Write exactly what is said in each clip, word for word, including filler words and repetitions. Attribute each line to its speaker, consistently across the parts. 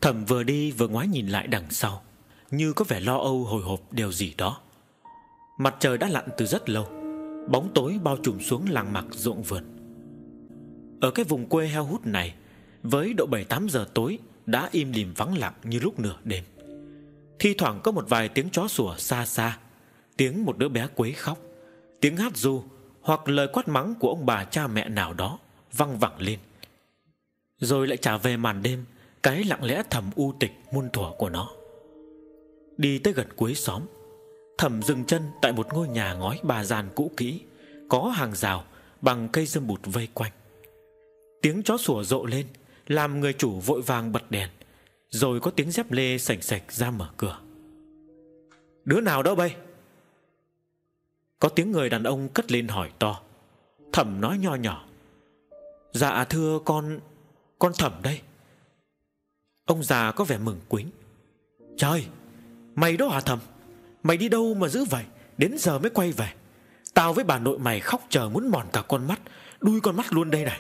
Speaker 1: Thẩm vừa đi vừa ngoái nhìn lại đằng sau, như có vẻ lo âu hồi hộp điều gì đó. Mặt trời đã lặn từ rất lâu, bóng tối bao trùm xuống làng mạc ruộng vườn. Ở cái vùng quê heo hút này, với độ bảy tám giờ tối đã im lìm vắng lặng như lúc nửa đêm. Thi thoảng có một vài tiếng chó sủa xa xa, tiếng một đứa bé quấy khóc, tiếng hát ru hoặc lời quát mắng của ông bà cha mẹ nào đó văng vẳng lên. Rồi lại trả về màn đêm, cái lặng lẽ thầm u tịch muôn thuở của nó. Đi tới gần cuối xóm, Thẩm dừng chân tại một ngôi nhà ngói ba gian cũ kỹ, có hàng rào bằng cây dâm bụt vây quanh. Tiếng chó sủa rộ lên, làm người chủ vội vàng bật đèn. Rồi có tiếng dép lê sành sạch ra mở cửa. Đứa nào đó bay? Có tiếng người đàn ông cất lên hỏi to. Thẩm nói nho nhỏ. Dạ thưa con Con Thẩm đây. Ông già có vẻ mừng quính. Trời, mày đó hả Thẩm? Mày đi đâu mà dữ vậy? Đến giờ mới quay về. Tao với bà nội mày khóc chờ muốn mòn cả con mắt, đuôi con mắt luôn đây này.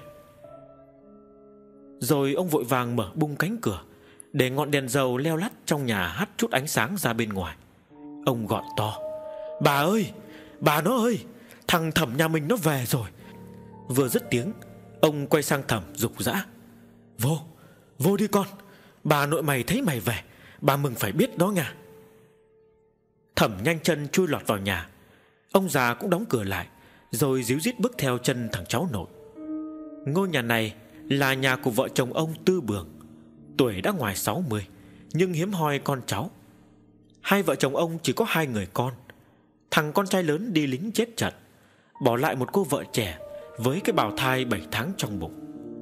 Speaker 1: Rồi ông vội vàng mở bung cánh cửa, để ngọn đèn dầu leo lắt trong nhà hắt chút ánh sáng ra bên ngoài. Ông gọi to. Bà ơi, bà nó ơi, thằng Thẩm nhà mình nó về rồi. Vừa dứt tiếng, ông quay sang Thẩm giục giã. Vô, vô đi con. Bà nội mày thấy mày về, bà mừng phải biết đó nha. Thẩm nhanh chân chui lọt vào nhà. Ông già cũng đóng cửa lại, rồi díu dít bước theo chân thằng cháu nội. Ngôi nhà này là nhà của vợ chồng ông Tư Bường. Tuổi đã ngoài sáu mươi, nhưng hiếm hoi con cháu. Hai vợ chồng ông chỉ có hai người con. Thằng con trai lớn đi lính chết trận, bỏ lại một cô vợ trẻ với cái bào thai bảy tháng trong bụng.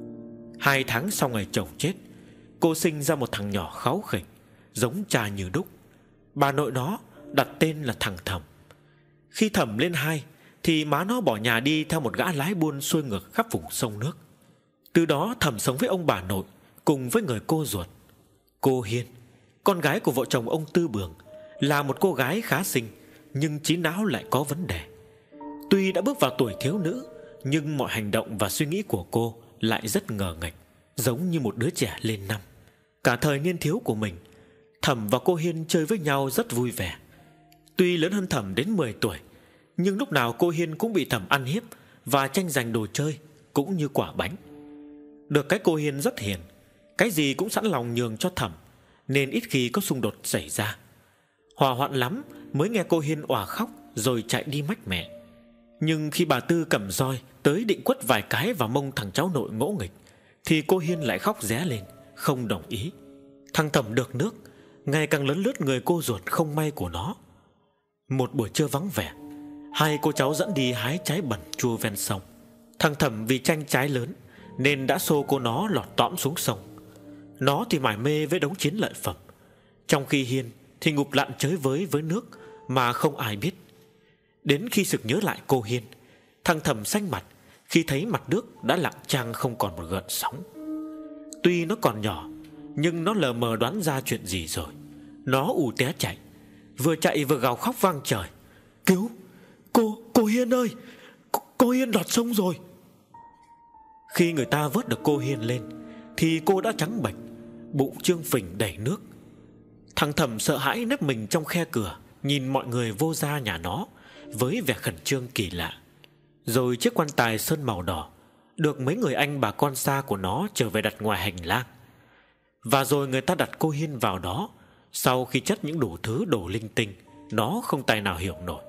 Speaker 1: Hai tháng sau ngày chồng chết, cô sinh ra một thằng nhỏ kháu khỉnh, giống cha như đúc. Bà nội nó đặt tên là thằng Thẩm. Khi Thẩm lên hai thì má nó bỏ nhà đi theo một gã lái buôn xuôi ngược khắp vùng sông nước. Từ đó Thẩm sống với ông bà nội cùng với người cô ruột. Cô Hiên, con gái của vợ chồng ông Tư Bường, là một cô gái khá xinh, nhưng trí não lại có vấn đề. Tuy đã bước vào tuổi thiếu nữ, nhưng mọi hành động và suy nghĩ của cô lại rất ngờ nghệch, giống như một đứa trẻ lên năm. Cả thời niên thiếu của mình, Thẩm và cô Hiên chơi với nhau rất vui vẻ. Tuy lớn hơn Thẩm đến mười tuổi, nhưng lúc nào cô Hiên cũng bị Thẩm ăn hiếp và tranh giành đồ chơi, cũng như quả bánh. Được cái cô Hiên rất hiền, cái gì cũng sẵn lòng nhường cho Thẩm, nên ít khi có xung đột xảy ra. Hỏa hoạn lắm mới nghe cô Hiên òa khóc rồi chạy đi mách mẹ. Nhưng khi bà Tư cầm roi tới định quất vài cái vào mông thằng cháu nội ngỗ nghịch, thì cô Hiên lại khóc ré lên, không đồng ý. Thằng Thẩm được nước, ngày càng lớn lướt người cô ruột không may của nó. Một buổi trưa vắng vẻ, hai cô cháu dẫn đi hái trái bẩn chua ven sông. Thằng Thẩm vì tranh trái lớn nên đã xô cô nó lọt tõm xuống sông. Nó thì mải mê với đống chiến lợi phẩm, trong khi Hiên thì ngụp lặn chới với với nước mà không ai biết. Đến khi sực nhớ lại cô Hiên, thằng Thẩm xanh mặt khi thấy mặt nước đã lặng chang không còn một gợn sóng. Tuy nó còn nhỏ, nhưng nó lờ mờ đoán ra chuyện gì rồi. Nó ù té chạy, vừa chạy vừa gào khóc vang trời. Cứu, cô, cô Hiên ơi, cô, cô Hiên lọt sông rồi. Khi người ta vớt được cô Hiên lên thì cô đã trắng bệch, bụng trương phình đầy nước. Thằng Thẩm sợ hãi nép mình trong khe cửa, nhìn mọi người vô ra nhà nó với vẻ khẩn trương kỳ lạ. Rồi chiếc quan tài sơn màu đỏ được mấy người anh bà con xa của nó trở về đặt ngoài hành lang. Và rồi người ta đặt cô Hiên vào đó, sau khi chất những đủ thứ đồ linh tinh nó không tài nào hiểu nổi.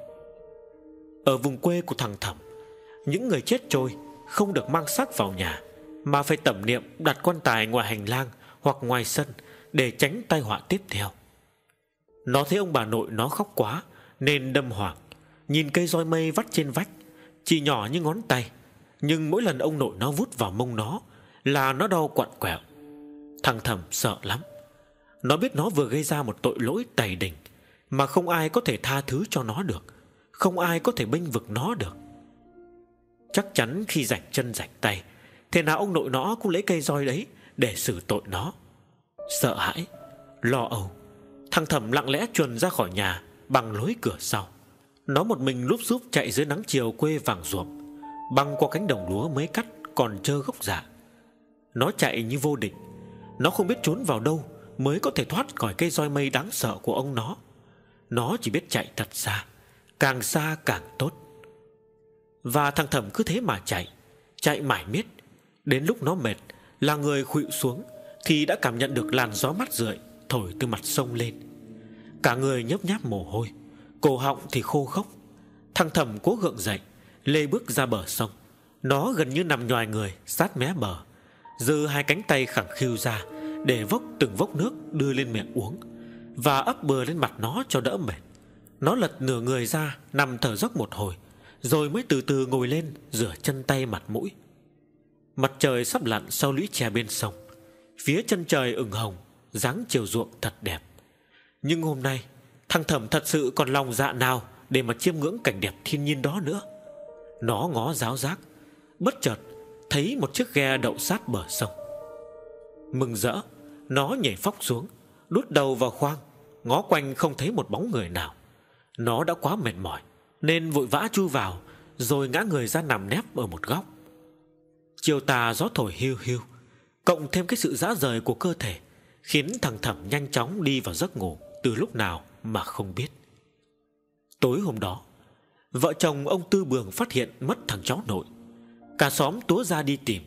Speaker 1: Ở vùng quê của thằng Thẩm, những người chết trôi không được mang xác vào nhà, mà phải tẩm niệm đặt quan tài ngoài hành lang hoặc ngoài sân để tránh tai họa tiếp theo. Nó thấy ông bà nội nó khóc quá nên đâm hoảng, nhìn cây roi mây vắt trên vách, chỉ nhỏ như ngón tay, nhưng mỗi lần ông nội nó vút vào mông nó là nó đau quặn quẹo. Thằng Thẩm sợ lắm. Nó biết nó vừa gây ra một tội lỗi tày đình mà không ai có thể tha thứ cho nó được, không ai có thể bênh vực nó được. Chắc chắn khi rảnh chân rảnh tay, thế nào ông nội nó cũng lấy cây roi đấy để xử tội nó. Sợ hãi, lo âu, thằng Thẩm lặng lẽ chuồn ra khỏi nhà bằng lối cửa sau. Nó một mình lúp xúp chạy dưới nắng chiều quê vàng ruộm, băng qua cánh đồng lúa mới cắt còn trơ gốc rạ. Nó chạy như vô định. Nó không biết trốn vào đâu mới có thể thoát khỏi cây roi mây đáng sợ của ông nó. Nó chỉ biết chạy thật xa, càng xa càng tốt. Và thằng Thẩm cứ thế mà chạy, chạy mải miết. Đến lúc nó mệt, là người khuỵu xuống, thì đã cảm nhận được làn gió mát rượi thổi từ mặt sông lên. Cả người nhấp nháp mồ hôi, cổ họng thì khô khốc. Thằng Thẩm cố gượng dậy, lê bước ra bờ sông. Nó gần như nằm nhoài người sát mé bờ, giơ hai cánh tay khẳng khiu ra để vốc từng vốc nước đưa lên miệng uống, và ấp bừa lên mặt nó cho đỡ mệt. Nó lật nửa người ra, nằm thở dốc một hồi, rồi mới từ từ ngồi lên rửa chân tay mặt mũi. Mặt trời sắp lặn sau lũy tre bên sông, phía chân trời ửng hồng, dáng chiều ruộng thật đẹp. Nhưng hôm nay thằng Thẩm thật sự còn lòng dạ nào để mà chiêm ngưỡng cảnh đẹp thiên nhiên đó nữa. Nó ngó ráo rác, bất chợt thấy một chiếc ghe đậu sát bờ sông. Mừng rỡ, nó nhảy phóc xuống, đút đầu vào khoang, ngó quanh không thấy một bóng người nào. Nó đã quá mệt mỏi nên vội vã chui vào, rồi ngã người ra nằm nép ở một góc. Chiều tà gió thổi hiu hiu, cộng thêm cái sự rã rời của cơ thể, khiến thằng Thẩm nhanh chóng đi vào giấc ngủ từ lúc nào mà không biết. Tối hôm đó, vợ chồng ông Tư Bường phát hiện mất thằng cháu nội. Cả xóm túa ra đi tìm.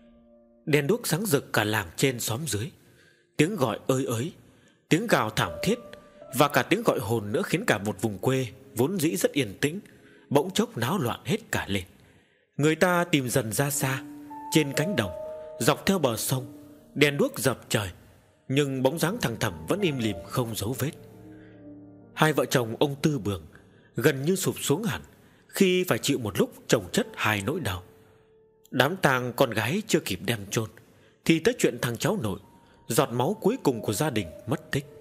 Speaker 1: Đèn đuốc sáng rực cả làng trên xóm dưới. Tiếng gọi ơi ới, tiếng gào thảm thiết, và cả tiếng gọi hồn nữa khiến cả một vùng quê vốn dĩ rất yên tĩnh bỗng chốc náo loạn hết cả lên. Người ta tìm dần ra xa, trên cánh đồng, dọc theo bờ sông, đèn đuốc dập trời, nhưng bóng dáng thằng Thẩm vẫn im lìm không dấu vết. Hai vợ chồng ông Tư Bường gần như sụp xuống hẳn khi phải chịu một lúc chồng chất hai nỗi đau. Đám tang con gái chưa kịp đem chôn thì tới chuyện thằng cháu nội, giọt máu cuối cùng của gia đình, mất tích.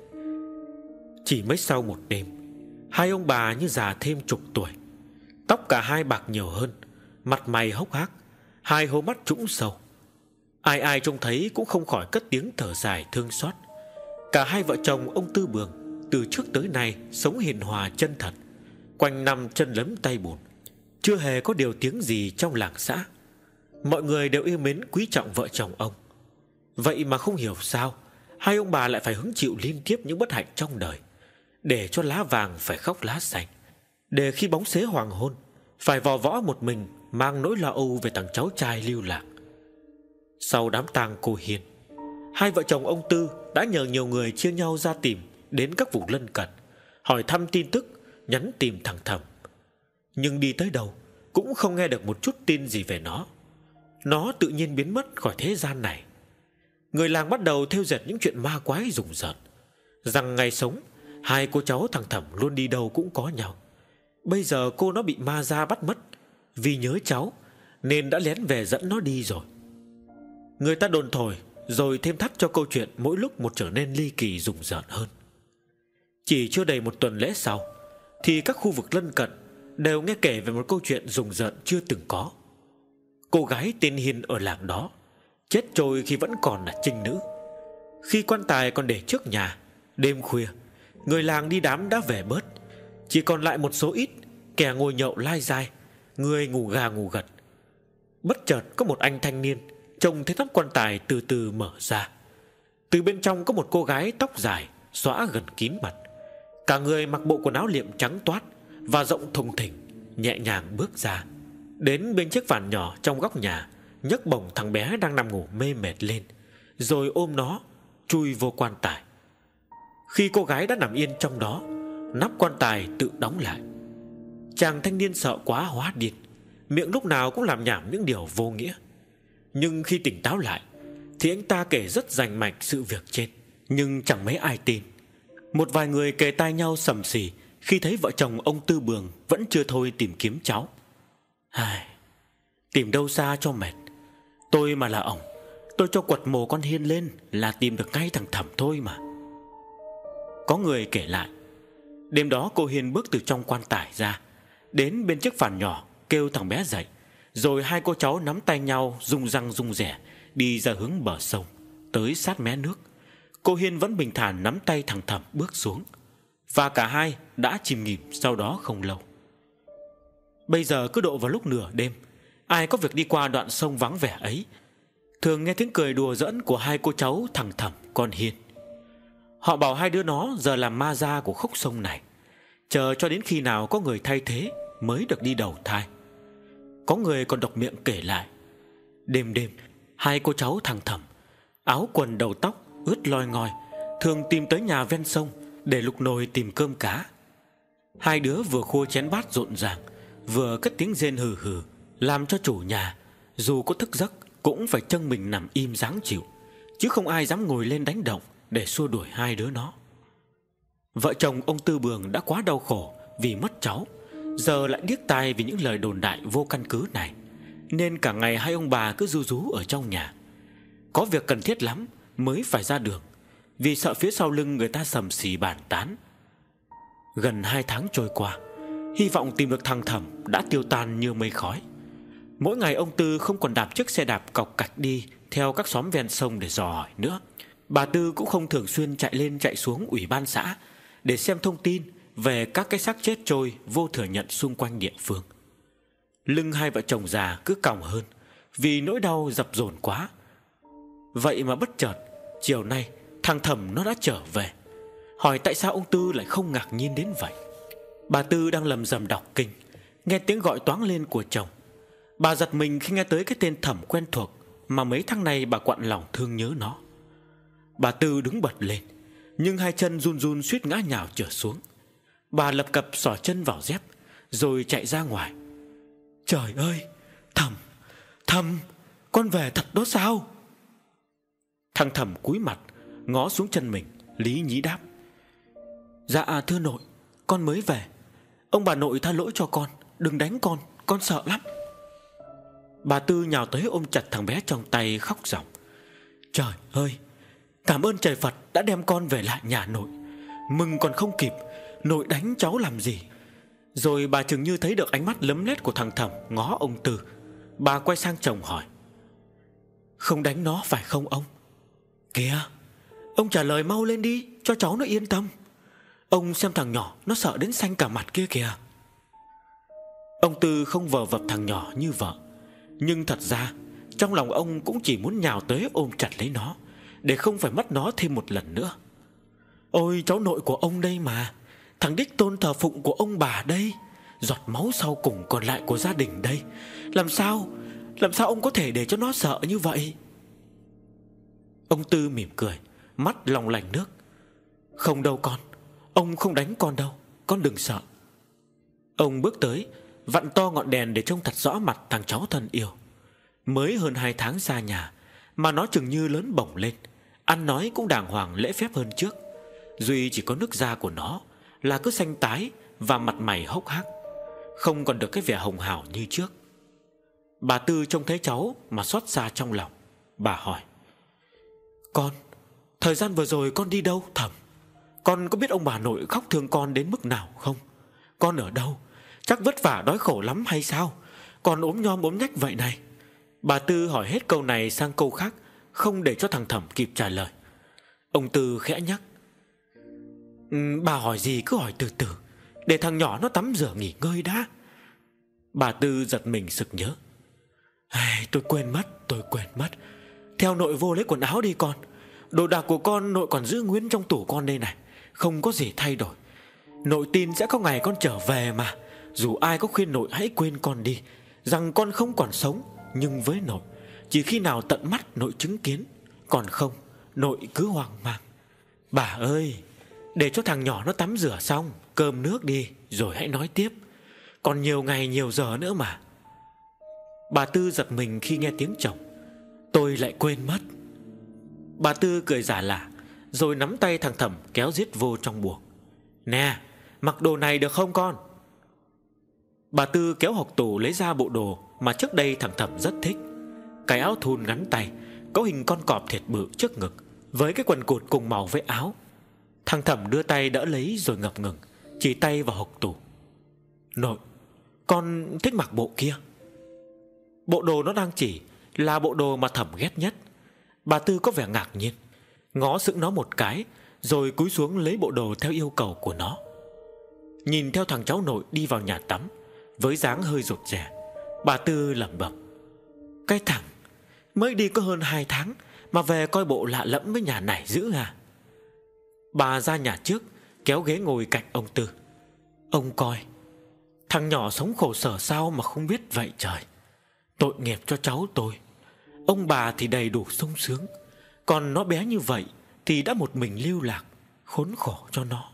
Speaker 1: Chỉ mới sau một đêm, hai ông bà như già thêm chục tuổi. Tóc cả hai bạc nhiều hơn, mặt mày hốc hác, hai hố mắt trũng sâu. Ai ai trông thấy cũng không khỏi cất tiếng thở dài thương xót. Cả hai vợ chồng ông Tư Bường từ trước tới nay sống hiền hòa chân thật, quanh năm chân lấm tay bùn, chưa hề có điều tiếng gì trong làng xã. Mọi người đều yêu mến quý trọng vợ chồng ông. Vậy mà không hiểu sao hai ông bà lại phải hứng chịu liên tiếp những bất hạnh trong đời, để cho lá vàng phải khóc lá xanh, để khi bóng xế hoàng hôn phải vò võ một mình mang nỗi lo âu về thằng cháu trai lưu lạc. Sau đám tang cô Hiền, hai vợ chồng ông Tư đã nhờ nhiều người chia nhau ra tìm đến các vùng lân cận, hỏi thăm tin tức, nhắn tìm thằng Thẩm. Nhưng đi tới đâu cũng không nghe được một chút tin gì về nó. Nó tự nhiên biến mất khỏi thế gian này. Người làng bắt đầu thêu dệt những chuyện ma quái rùng rợn, rằng ngày sống hai cô cháu thằng Thẩm luôn đi đâu cũng có nhau. Bây giờ cô nó bị ma ra bắt mất, vì nhớ cháu nên đã lén về dẫn nó đi rồi. Người ta đồn thổi rồi thêm thắt cho câu chuyện mỗi lúc một trở nên ly kỳ rùng rợn hơn. Chỉ chưa đầy một tuần lễ sau thì các khu vực lân cận đều nghe kể về một câu chuyện rùng rợn chưa từng có. Cô gái tên Hiền ở làng đó chết trôi khi vẫn còn là trinh nữ. Khi quan tài còn để trước nhà, đêm khuya người làng đi đám đã về bớt, chỉ còn lại một số ít kẻ ngồi nhậu lai dai, người ngủ gà ngủ gật. Bất chợt có một anh thanh niên trông thấy nắp quan tài từ từ mở ra. Từ bên trong có một cô gái tóc dài xõa gần kín mặt, cả người mặc bộ quần áo liệm trắng toát và rộng thùng thình, nhẹ nhàng bước ra, đến bên chiếc phản nhỏ trong góc nhà, nhấc bổng thằng bé đang nằm ngủ mê mệt lên, rồi ôm nó chui vô quan tài. Khi cô gái đã nằm yên trong đó, nắp quan tài tự đóng lại. Chàng thanh niên sợ quá hóa điên, miệng lúc nào cũng làm nhảm những điều vô nghĩa. Nhưng khi tỉnh táo lại thì anh ta kể rất rành mạch sự việc trên, nhưng chẳng mấy ai tin. Một vài người kề tai nhau sầm xì khi thấy vợ chồng ông Tư Bường vẫn chưa thôi tìm kiếm cháu. Ai, tìm đâu xa cho mệt. Tôi mà là ổng, tôi cho quật mồ con Hiên lên là tìm được ngay thằng Thẩm thôi mà. Có người kể lại, đêm đó cô Hiên bước từ trong quan tài ra, đến bên chiếc phản nhỏ kêu thằng bé dậy, rồi hai cô cháu nắm tay nhau rung răng rung rẻ đi ra hướng bờ sông, tới sát mé nước. Cô Hiên vẫn bình thản nắm tay thằng Thẩm bước xuống, và cả hai đã chìm nghỉm sau đó không lâu. Bây giờ cứ độ vào lúc nửa đêm, ai có việc đi qua đoạn sông vắng vẻ ấy thường nghe tiếng cười đùa giỡn của hai cô cháu thằng Thẩm con Hiên. Họ bảo hai đứa nó giờ làm ma da của khúc sông này, chờ cho đến khi nào có người thay thế mới được đi đầu thai. Có người còn độc miệng kể lại, đêm đêm hai cô cháu thằng Thẩm, áo quần đầu tóc ướt loi ngoi, thường tìm tới nhà ven sông để lục nồi tìm cơm cá. Hai đứa vừa khua chén bát rộn ràng, vừa cất tiếng rên hừ hừ, làm cho chủ nhà dù có thức giấc cũng phải châng mình nằm im dáng chịu, chứ không ai dám ngồi lên đánh động để xua đuổi hai đứa nó. Vợ chồng ông Tư Bường đã quá đau khổ vì mất cháu, giờ lại điếc tai vì những lời đồn đại vô căn cứ này, nên cả ngày hai ông bà cứ ru rú ở trong nhà. Có việc cần thiết lắm mới phải ra đường, vì sợ phía sau lưng người ta sầm xì bàn tán. Gần hai tháng trôi qua, hy vọng tìm được thằng Thẩm đã tiêu tan như mây khói. Mỗi ngày ông Tư không còn đạp chiếc xe đạp cọc cạch đi theo các xóm ven sông để dò hỏi nữa. Bà Tư cũng không thường xuyên chạy lên chạy xuống ủy ban xã để xem thông tin về các cái xác chết trôi vô thừa nhận xung quanh địa phương. Lưng hai vợ chồng già cứ còng hơn vì nỗi đau dập dồn quá. Vậy mà bất chợt chiều nay thằng Thẩm nó đã trở về. Hỏi tại sao ông Tư lại không ngạc nhiên đến vậy. Bà Tư đang lầm rầm đọc kinh, nghe tiếng gọi toáng lên của chồng. Bà giật mình khi nghe tới cái tên Thẩm quen thuộc mà mấy tháng nay bà quặn lòng thương nhớ nó. Bà Tư đứng bật lên, nhưng hai chân run run suýt ngã nhào trở xuống. Bà lập cập xỏ chân vào dép rồi chạy ra ngoài. Trời ơi, Thẩm, Thẩm, con về thật đó sao? Thằng Thẩm cúi mặt ngó xuống chân mình, lý nhí đáp: Dạ thưa nội, con mới về. Ông bà nội tha lỗi cho con, đừng đánh con, con sợ lắm. Bà Tư nhào tới ôm chặt thằng bé trong tay khóc ròng: Trời ơi, cảm ơn trời Phật đã đem con về lại nhà nội. Mừng còn không kịp, nội đánh cháu làm gì? Rồi bà chừng như thấy được ánh mắt lấm lét của thằng Thẩm ngó ông Tư. Bà quay sang chồng hỏi: Không đánh nó phải không ông? Kìa, ông trả lời mau lên đi, cho cháu nó yên tâm. Ông xem thằng nhỏ nó sợ đến xanh cả mặt kia kìa. Ông Tư không vờ vập thằng nhỏ như vợ, nhưng thật ra trong lòng ông cũng chỉ muốn nhào tới ôm chặt lấy nó, để không phải mất nó thêm một lần nữa. Ôi cháu nội của ông đây mà, thằng đích tôn thờ phụng của ông bà đây, giọt máu sau cùng còn lại của gia đình đây. Làm sao, làm sao ông có thể để cho nó sợ như vậy? Ông Tư mỉm cười, mắt long lanh nước: Không đâu con, ông không đánh con đâu, con đừng sợ. Ông bước tới, vặn to ngọn đèn để trông thật rõ mặt thằng cháu thân yêu. Mới hơn hai tháng xa nhà mà nó chừng như lớn bổng lên, ăn nói cũng đàng hoàng lễ phép hơn trước. Duy chỉ có nước da của nó là cứ xanh tái và mặt mày hốc hác, không còn được cái vẻ hồng hào như trước. Bà Tư trông thấy cháu mà xót xa trong lòng. Bà hỏi: Con, thời gian vừa rồi con đi đâu Thẩm? Con có biết ông bà nội khóc thương con đến mức nào không? Con ở đâu? Chắc vất vả đói khổ lắm hay sao? Con ốm nhom ốm nhách vậy này. Bà Tư hỏi hết câu này sang câu khác, không để cho thằng Thẩm kịp trả lời. Ông Tư khẽ nhắc: ừ, Bà hỏi gì cứ hỏi từ từ, để thằng nhỏ nó tắm rửa nghỉ ngơi đã. Bà Tư giật mình sực nhớ: Ai, tôi quên mất, tôi quên mất. Theo nội vô lấy quần áo đi con. Đồ đạc của con nội còn giữ nguyên trong tủ con đây này, không có gì thay đổi. Nội tin sẽ có ngày con trở về mà. Dù ai có khuyên nội hãy quên con đi, rằng con không còn sống, nhưng với nội, chỉ khi nào tận mắt nội chứng kiến. Còn không, nội cứ hoang mang. Bà ơi, để cho thằng nhỏ nó tắm rửa xong, cơm nước đi, rồi hãy nói tiếp. Còn nhiều ngày nhiều giờ nữa mà. Bà Tư giật mình khi nghe tiếng chồng: Tôi lại quên mất. Bà Tư cười giả lả, rồi nắm tay thằng Thẩm kéo giết vô trong buồng. Nè, mặc đồ này được không con? Bà Tư kéo hộc tủ lấy ra bộ đồ mà trước đây thằng Thẩm rất thích. Cái áo thun ngắn tay, có hình con cọp thiệt bự trước ngực, với cái quần cụt cùng màu với áo. Thằng Thẩm đưa tay đỡ lấy rồi ngập ngừng, chỉ tay vào hộc tủ. Nội, con thích mặc bộ kia. Bộ đồ nó đang chỉ là bộ đồ mà Thẩm ghét nhất. Bà Tư có vẻ ngạc nhiên, ngó sững nó một cái, rồi cúi xuống lấy bộ đồ theo yêu cầu của nó. Nhìn theo thằng cháu nội đi vào nhà tắm với dáng hơi rụt rè, bà Tư lẩm bẩm: Cái thằng mới đi có hơn hai tháng mà về coi bộ lạ lẫm với nhà này dữ à. Bà ra nhà trước, kéo ghế ngồi cạnh ông Tư. Ông coi, thằng nhỏ sống khổ sở sao mà không biết vậy trời. Tội nghiệp cho cháu tôi. Ông bà thì đầy đủ sung sướng, còn nó bé như vậy thì đã một mình lưu lạc, khốn khổ cho nó.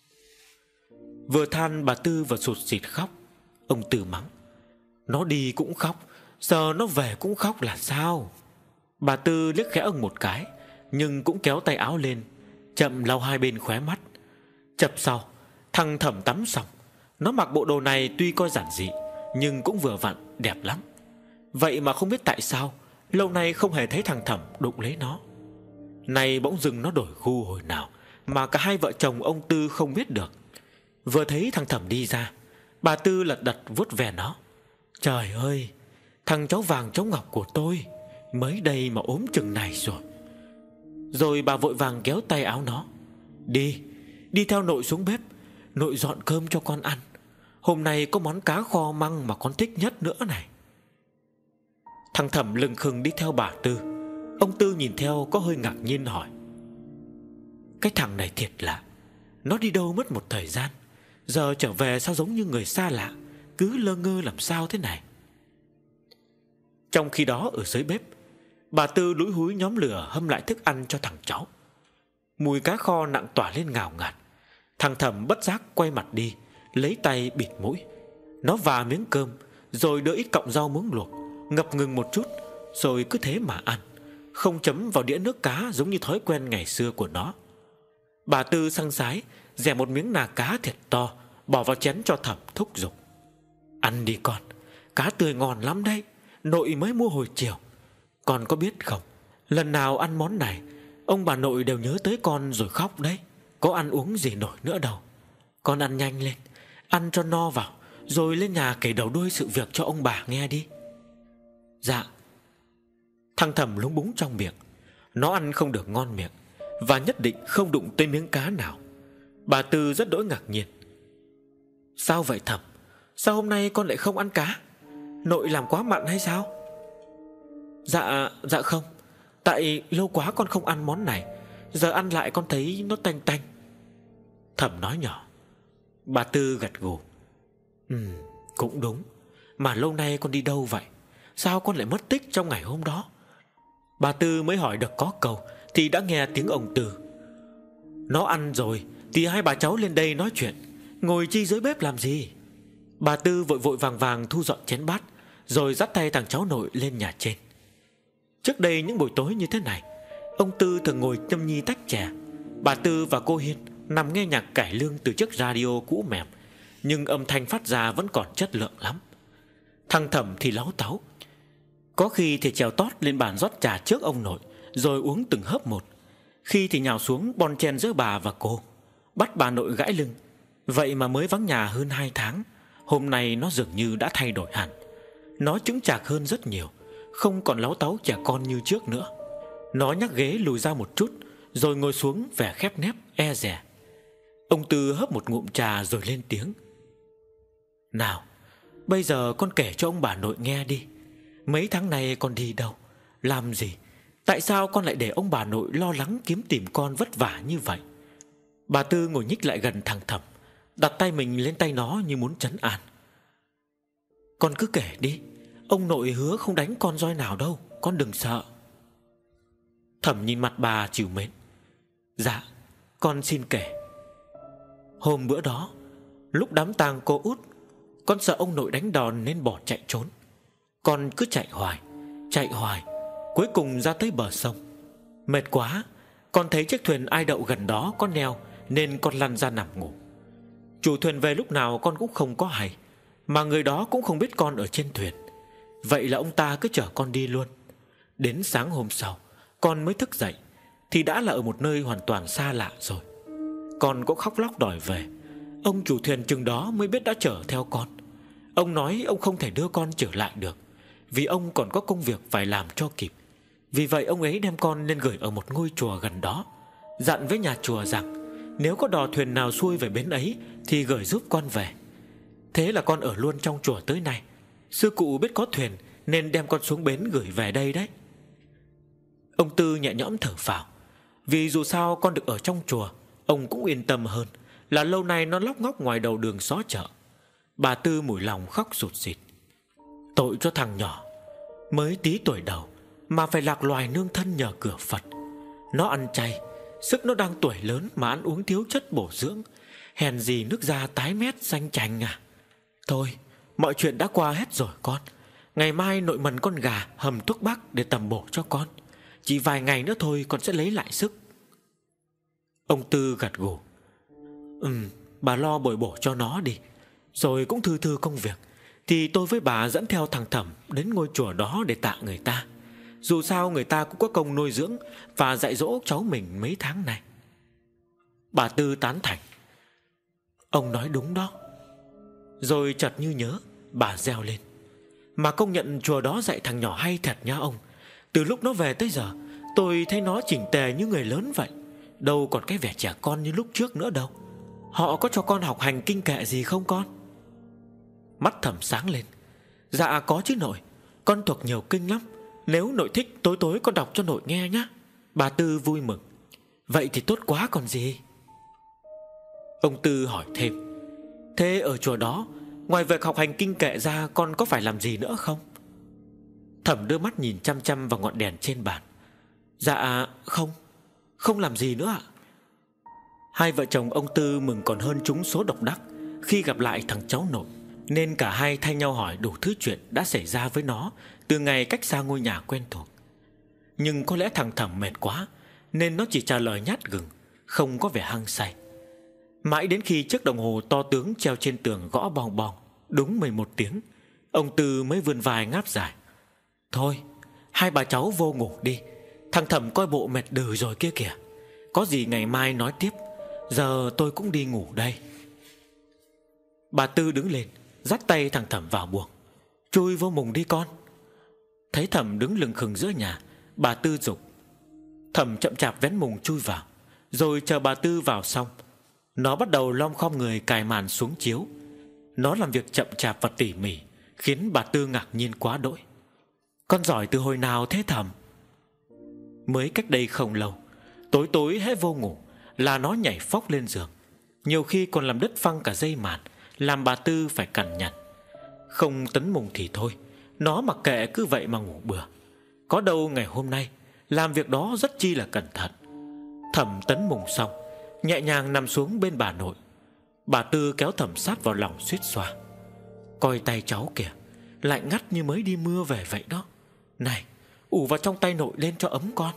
Speaker 1: Vừa than bà Tư vừa sụt sịt khóc. Ông Tư mắng: Nó đi cũng khóc, giờ nó về cũng khóc là sao? Bà Tư liếc khẽ ông một cái, nhưng cũng kéo tay áo lên, chậm lau hai bên khóe mắt. Chập sau, thằng Thẩm tắm xong. Nó mặc bộ đồ này tuy coi giản dị, nhưng cũng vừa vặn, đẹp lắm. Vậy mà không biết tại sao lâu nay không hề thấy thằng Thẩm đụng lấy nó. Nay bỗng dưng nó đổi gu hồi nào mà cả hai vợ chồng ông Tư không biết được. Vừa thấy thằng Thẩm đi ra, bà Tư lật đật vuốt ve nó. Trời ơi, thằng cháu vàng cháu ngọc của tôi, mới đây mà ốm chừng này rồi. Rồi bà vội vàng kéo tay áo nó. Đi, đi theo nội xuống bếp, nội dọn cơm cho con ăn. Hôm nay có món cá kho măng mà con thích nhất nữa này. Thằng Thẩm lừng khừng đi theo bà Tư. Ông Tư nhìn theo có hơi ngạc nhiên hỏi: Cái thằng này thiệt lạ, nó đi đâu mất một thời gian, giờ trở về sao giống như người xa lạ, cứ lơ ngơ làm sao thế này. Trong khi đó ở dưới bếp, bà Tư lúi húi nhóm lửa hâm lại thức ăn cho thằng cháu. Mùi cá kho nặng tỏa lên ngào ngạt. Thằng Thẩm bất giác quay mặt đi, lấy tay bịt mũi. Nó và miếng cơm, rồi đỡ ít cọng rau muống luộc, ngập ngừng một chút, rồi cứ thế mà ăn, không chấm vào đĩa nước cá giống như thói quen ngày xưa của nó. Bà Tư săng sái dẻ một miếng nà cá thiệt to, bỏ vào chén cho Thẩm, thúc giục: Ăn đi con, cá tươi ngon lắm đấy, nội mới mua hồi chiều. Con có biết không, lần nào ăn món này, ông bà nội đều nhớ tới con rồi khóc đấy. Có ăn uống gì nổi nữa đâu. Con ăn nhanh lên, ăn cho no vào, rồi lên nhà kể đầu đuôi sự việc cho ông bà nghe đi. Dạ. Thằng Thẩm lúng búng trong miệng. Nó ăn không được ngon miệng, và nhất định không đụng tới miếng cá nào. Bà Tư rất đỗi ngạc nhiên. Sao vậy Thẩm? Sao hôm nay con lại không ăn cá? Nội làm quá mặn hay sao? Dạ, dạ không. Tại lâu quá con không ăn món này, giờ ăn lại con thấy nó tanh tanh. Thẩm nói nhỏ. Bà Tư gật gù. Ừ, cũng đúng. Mà lâu nay con đi đâu vậy? Sao con lại mất tích trong ngày hôm đó? Bà Tư mới hỏi được có câu thì đã nghe tiếng ông Tư. Nó ăn rồi thì hai bà cháu lên đây nói chuyện, ngồi chi dưới bếp làm gì? Bà Tư vội vội vàng vàng thu dọn chén bát, rồi dắt tay thằng cháu nội lên nhà trên. Trước đây những buổi tối như thế này, ông Tư thường ngồi nhâm nhi tách trà. Bà Tư và cô Hiên nằm nghe nhạc cải lương từ chiếc radio cũ mềm, nhưng âm thanh phát ra vẫn còn chất lượng lắm. Thằng Thẩm thì láu táu, có khi thì trèo tót lên bàn rót trà trước ông nội, rồi uống từng hớp một. Khi thì nhào xuống bon chen giữa bà và cô, bắt bà nội gãi lưng. Vậy mà mới vắng nhà hơn hai tháng, hôm nay nó dường như đã thay đổi hẳn. Nó chững chạc hơn rất nhiều, không còn láu táu trẻ con như trước nữa. Nó nhắc ghế lùi ra một chút, rồi ngồi xuống vẻ khép nép e dè. Ông Tư hớp một ngụm trà rồi lên tiếng. Nào, bây giờ con kể cho ông bà nội nghe đi. Mấy tháng nay con đi đâu, làm gì, tại sao con lại để ông bà nội lo lắng kiếm tìm con vất vả như vậy? Bà Tư ngồi nhích lại gần thằng Thẩm, đặt tay mình lên tay nó như muốn trấn an. Con cứ kể đi, ông nội hứa không đánh con roi nào đâu, con đừng sợ. Thẩm nhìn mặt bà trìu mến. Dạ, con xin kể. Hôm bữa đó, lúc đám tang cô út, con sợ ông nội đánh đòn nên bỏ chạy trốn. Con cứ chạy hoài, chạy hoài, cuối cùng ra tới bờ sông. Mệt quá, con thấy chiếc thuyền ai đậu gần đó có neo, nên con lăn ra nằm ngủ. Chủ thuyền về lúc nào con cũng không có hay, mà người đó cũng không biết con ở trên thuyền. Vậy là ông ta cứ chở con đi luôn. Đến sáng hôm sau, con mới thức dậy thì đã là ở một nơi hoàn toàn xa lạ rồi. Con cũng khóc lóc đòi về. Ông chủ thuyền chừng đó mới biết đã chở theo con. Ông nói ông không thể đưa con trở lại được, vì ông còn có công việc phải làm cho kịp. Vì vậy ông ấy đem con lên gửi ở một ngôi chùa gần đó, dặn với nhà chùa rằng nếu có đò thuyền nào xuôi về bến ấy thì gửi giúp con về. Thế là con ở luôn trong chùa tới nay. Sư cụ biết có thuyền nên đem con xuống bến gửi về đây đấy. Ông Tư nhẹ nhõm thở phào, vì dù sao con được ở trong chùa, ông cũng yên tâm hơn là lâu nay nó lóc ngóc ngoài đầu đường xó chợ. Bà Tư mủi lòng khóc sụt sịt. Tội cho thằng nhỏ, mới tí tuổi đầu mà phải lạc loài nương thân nhờ cửa Phật. Nó ăn chay, sức nó đang tuổi lớn mà ăn uống thiếu chất bổ dưỡng, hèn gì nước da tái mét xanh chành à. Thôi, mọi chuyện đã qua hết rồi con. Ngày mai nội mần con gà hầm thuốc bắc để tầm bổ cho con. Chỉ vài ngày nữa thôi con sẽ lấy lại sức. Ông Tư gật gù. Ừm, bà lo bồi bổ cho nó đi. Rồi cũng thư thư công việc thì tôi với bà dẫn theo thằng Thẩm đến ngôi chùa đó để tạ người ta. Dù sao người ta cũng có công nuôi dưỡng và dạy dỗ cháu mình mấy tháng này. Bà Tư tán thành. Ông nói đúng đó. Rồi chợt như nhớ, bà reo lên. Mà công nhận chùa đó dạy thằng nhỏ hay thật nha ông. Từ lúc nó về tới giờ tôi thấy nó chỉnh tề như người lớn vậy, đâu còn cái vẻ trẻ con như lúc trước nữa đâu. Họ có cho con học hành kinh kệ gì không con? Mắt Thẩm sáng lên. Dạ có chứ nội, con thuộc nhiều kinh lắm. Nếu nội thích tối tối con đọc cho nội nghe nhé. Bà Tư vui mừng. Vậy thì tốt quá còn gì. Ông Tư hỏi thêm. Thế ở chùa đó, ngoài việc học hành kinh kệ ra, con có phải làm gì nữa không? Thẩm đưa mắt nhìn chăm chăm vào ngọn đèn trên bàn. Dạ không, không làm gì nữa ạ. Hai vợ chồng ông Tư mừng còn hơn trúng số độc đắc khi gặp lại thằng cháu nội, nên cả hai thay nhau hỏi đủ thứ chuyện đã xảy ra với nó từ ngày cách xa ngôi nhà quen thuộc. Nhưng có lẽ thằng Thẩm mệt quá nên nó chỉ trả lời nhát gừng, không có vẻ hăng say. Mãi đến khi chiếc đồng hồ to tướng treo trên tường gõ bong bong đúng mười một tiếng, ông Tư mới vươn vai ngáp dài. Thôi, hai bà cháu vô ngủ đi. Thằng Thẩm coi bộ mệt đừ rồi kia kìa. Có gì ngày mai nói tiếp. Giờ tôi cũng đi ngủ đây. Bà Tư đứng lên, dắt tay thằng Thẩm vào buồng. Chui vô mùng đi con. Thấy Thẩm đứng lừng khừng giữa nhà, bà Tư giục. Thẩm chậm chạp vén mùng chui vào. Rồi chờ bà Tư vào xong, nó bắt đầu lom khom người cài màn xuống chiếu. Nó làm việc chậm chạp và tỉ mỉ, khiến bà Tư ngạc nhiên quá đỗi. Con giỏi từ hồi nào thế Thẩm? Mới cách đây không lâu, tối tối hễ vô ngủ là nó nhảy phóc lên giường. Nhiều khi còn làm đứt phăng cả dây màn, làm bà Tư phải cằn nhằn. Không tấn mùng thì thôi, nó mặc kệ cứ vậy mà ngủ bừa. Có đâu ngày hôm nay làm việc đó rất chi là cẩn thận. Thẩm tấn mùng xong, nhẹ nhàng nằm xuống bên bà nội. Bà Tư kéo Thẩm sát vào lòng suýt xoa. Coi tay cháu kìa, lạnh ngắt như mới đi mưa về vậy đó. Này, ủ vào trong tay nội lên cho ấm con.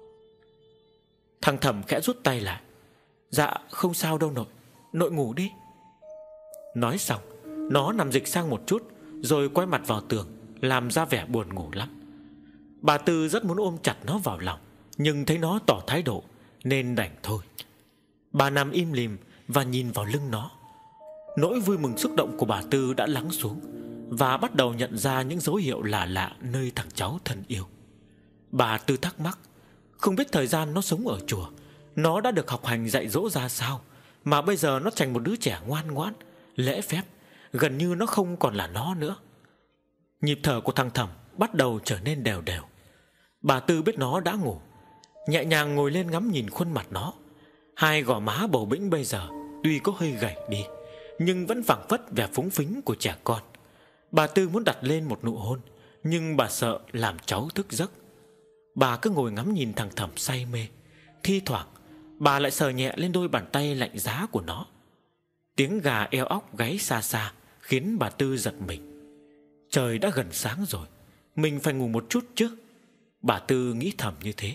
Speaker 1: Thằng Thẩm khẽ rút tay lại. Dạ không sao đâu nội, nội ngủ đi. Nói xong, nó nằm dịch sang một chút, rồi quay mặt vào tường, làm ra vẻ buồn ngủ lắm. Bà Tư rất muốn ôm chặt nó vào lòng, nhưng thấy nó tỏ thái độ nên đành thôi. Bà nằm im lìm và nhìn vào lưng nó. Nỗi vui mừng xúc động của bà Tư đã lắng xuống, và bắt đầu nhận ra những dấu hiệu lạ lạ nơi thằng cháu thân yêu. Bà Tư thắc mắc, không biết thời gian nó sống ở chùa, nó đã được học hành dạy dỗ ra sao, mà bây giờ nó thành một đứa trẻ ngoan ngoãn, lễ phép, gần như nó không còn là nó nữa. Nhịp thở của thằng Thẩm bắt đầu trở nên đều đều. Bà Tư biết nó đã ngủ, nhẹ nhàng ngồi lên ngắm nhìn khuôn mặt nó. Hai gò má bầu bĩnh bây giờ tuy có hơi gầy đi, nhưng vẫn phảng phất vẻ phúng phính của trẻ con. Bà Tư muốn đặt lên một nụ hôn, nhưng bà sợ làm cháu thức giấc. Bà cứ ngồi ngắm nhìn thằng Thẩm say mê. Thi thoảng bà lại sờ nhẹ lên đôi bàn tay lạnh giá của nó. Tiếng gà eo óc gáy xa xa khiến bà Tư giật mình. Trời đã gần sáng rồi, mình phải ngủ một chút chứ. Bà Tư nghĩ thầm như thế.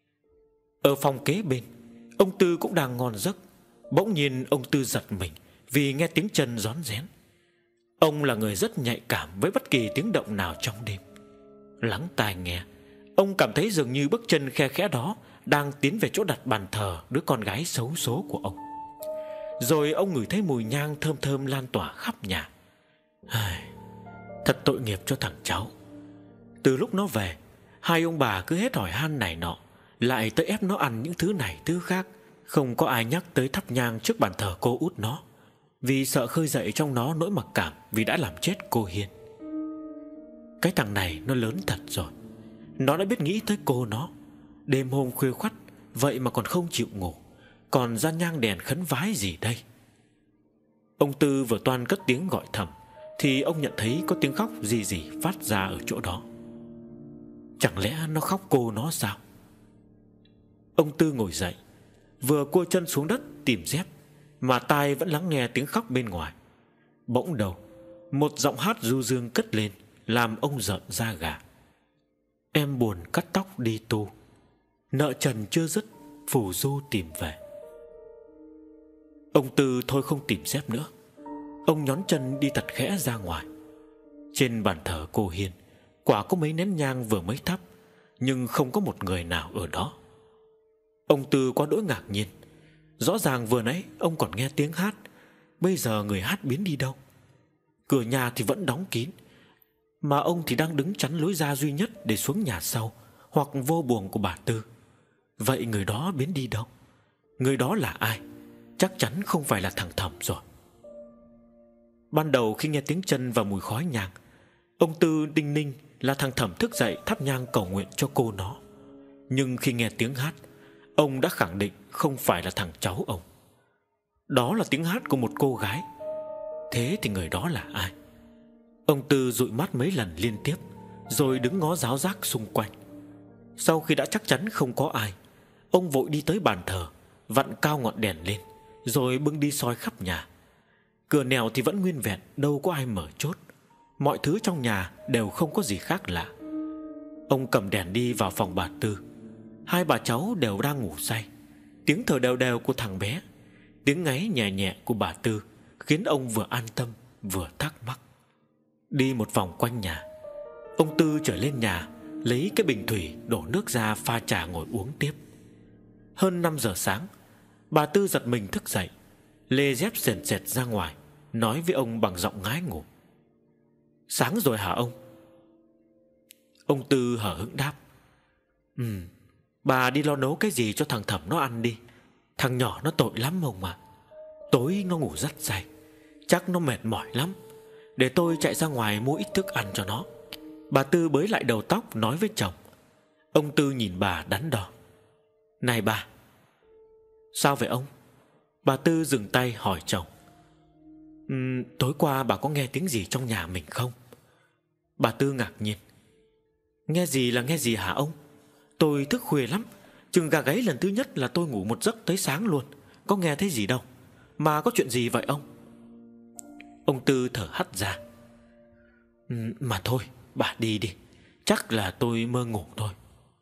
Speaker 1: Ở phòng kế bên, ông Tư cũng đang ngon giấc. Bỗng nhiên ông Tư giật mình vì nghe tiếng chân rón rén. Ông là người rất nhạy cảm với bất kỳ tiếng động nào trong đêm. Lắng tai nghe, ông cảm thấy dường như bước chân khe khẽ đó đang tiến về chỗ đặt bàn thờ đứa con gái xấu số của ông. Rồi ông ngửi thấy mùi nhang thơm thơm lan tỏa khắp nhà. Thật tội nghiệp cho thằng cháu. Từ lúc nó về, hai ông bà cứ hết hỏi han này nọ, lại tới ép nó ăn những thứ này thứ khác. Không có ai nhắc tới thắp nhang trước bàn thờ cô út nó, vì sợ khơi dậy trong nó nỗi mặc cảm vì đã làm chết cô Hiên. Cái thằng này nó lớn thật rồi. Nó đã biết nghĩ tới cô nó. Đêm hôm khuya khoắt vậy mà còn không chịu ngủ. còn ra nhang đèn khấn vái gì đây? Ông Tư vừa toan cất tiếng gọi thầm thì ông nhận thấy có tiếng khóc gì gì phát ra ở chỗ đó. Chẳng lẽ nó khóc cô nó sao? Ông Tư ngồi dậy, vừa cua chân xuống đất tìm dép, mà tai vẫn lắng nghe tiếng khóc bên ngoài. Bỗng đầu, một giọng hát du dương cất lên, làm ông rợn da gà. Em buồn cắt tóc đi tu, nợ trần chưa dứt, phù du tìm về. Ông Tư thôi không tìm dép nữa. Ông nhón chân đi thật khẽ ra ngoài. Trên bàn thờ cô Hiên quả có mấy nén nhang vừa mới thắp, nhưng không có một người nào ở đó. Ông Tư quá đỗi ngạc nhiên. Rõ ràng vừa nãy ông còn nghe tiếng hát, bây giờ người hát biến đi đâu? Cửa nhà thì vẫn đóng kín, mà ông thì đang đứng chắn lối ra duy nhất để xuống nhà sau hoặc vô buồng của bà Tư. Vậy người đó biến đi đâu? Người đó là ai? Chắc chắn không phải là thằng Thẩm rồi. Ban đầu khi nghe tiếng chân và mùi khói nhang, ông Tư đinh ninh là thằng Thẩm thức dậy thắp nhang cầu nguyện cho cô nó. Nhưng khi nghe tiếng hát, ông đã khẳng định không phải là thằng cháu ông. Đó là tiếng hát của một cô gái. Thế thì người đó là ai? Ông Tư dụi mắt mấy lần liên tiếp, rồi đứng ngó ráo rác xung quanh. Sau khi đã chắc chắn không có ai, ông vội đi tới bàn thờ, vặn cao ngọn đèn lên, rồi bưng đi soi khắp nhà. Cửa nẻo thì vẫn nguyên vẹn, đâu có ai mở chốt. Mọi thứ trong nhà đều không có gì khác lạ. Ông cầm đèn đi vào phòng bà Tư. Hai bà cháu đều đang ngủ say. Tiếng thở đều đều của thằng bé, tiếng ngáy nhẹ nhẹ của bà Tư khiến ông vừa an tâm vừa thắc mắc. Đi một vòng quanh nhà, ông Tư trở lên nhà, lấy cái bình thủy đổ nước ra pha trà ngồi uống tiếp. Hơn năm giờ sáng, bà Tư giật mình thức dậy, lê dép sền sệt ra ngoài, nói với ông bằng giọng ngái ngủ. Sáng rồi hả ông? Ông Tư hở hững đáp. Ừ, bà đi lo nấu cái gì cho thằng Thẩm nó ăn đi. Thằng nhỏ nó tội lắm ông mà. Tối nó ngủ rất say, chắc nó mệt mỏi lắm. Để tôi chạy ra ngoài mua ít thức ăn cho nó. Bà Tư bới lại đầu tóc nói với chồng. Ông Tư nhìn bà đắn đo. Này bà. Sao vậy ông? Bà Tư dừng tay hỏi chồng. uhm, Tối qua bà có nghe tiếng gì trong nhà mình không? Bà Tư ngạc nhiên. Nghe gì là nghe gì hả ông? Tôi thức khuya lắm. Chừng gà gáy lần thứ nhất là tôi ngủ một giấc tới sáng luôn. Có nghe thấy gì đâu. Mà có chuyện gì vậy ông? Ông Tư thở hắt ra. uhm, Mà thôi, bà đi đi. Chắc là tôi mơ ngủ thôi.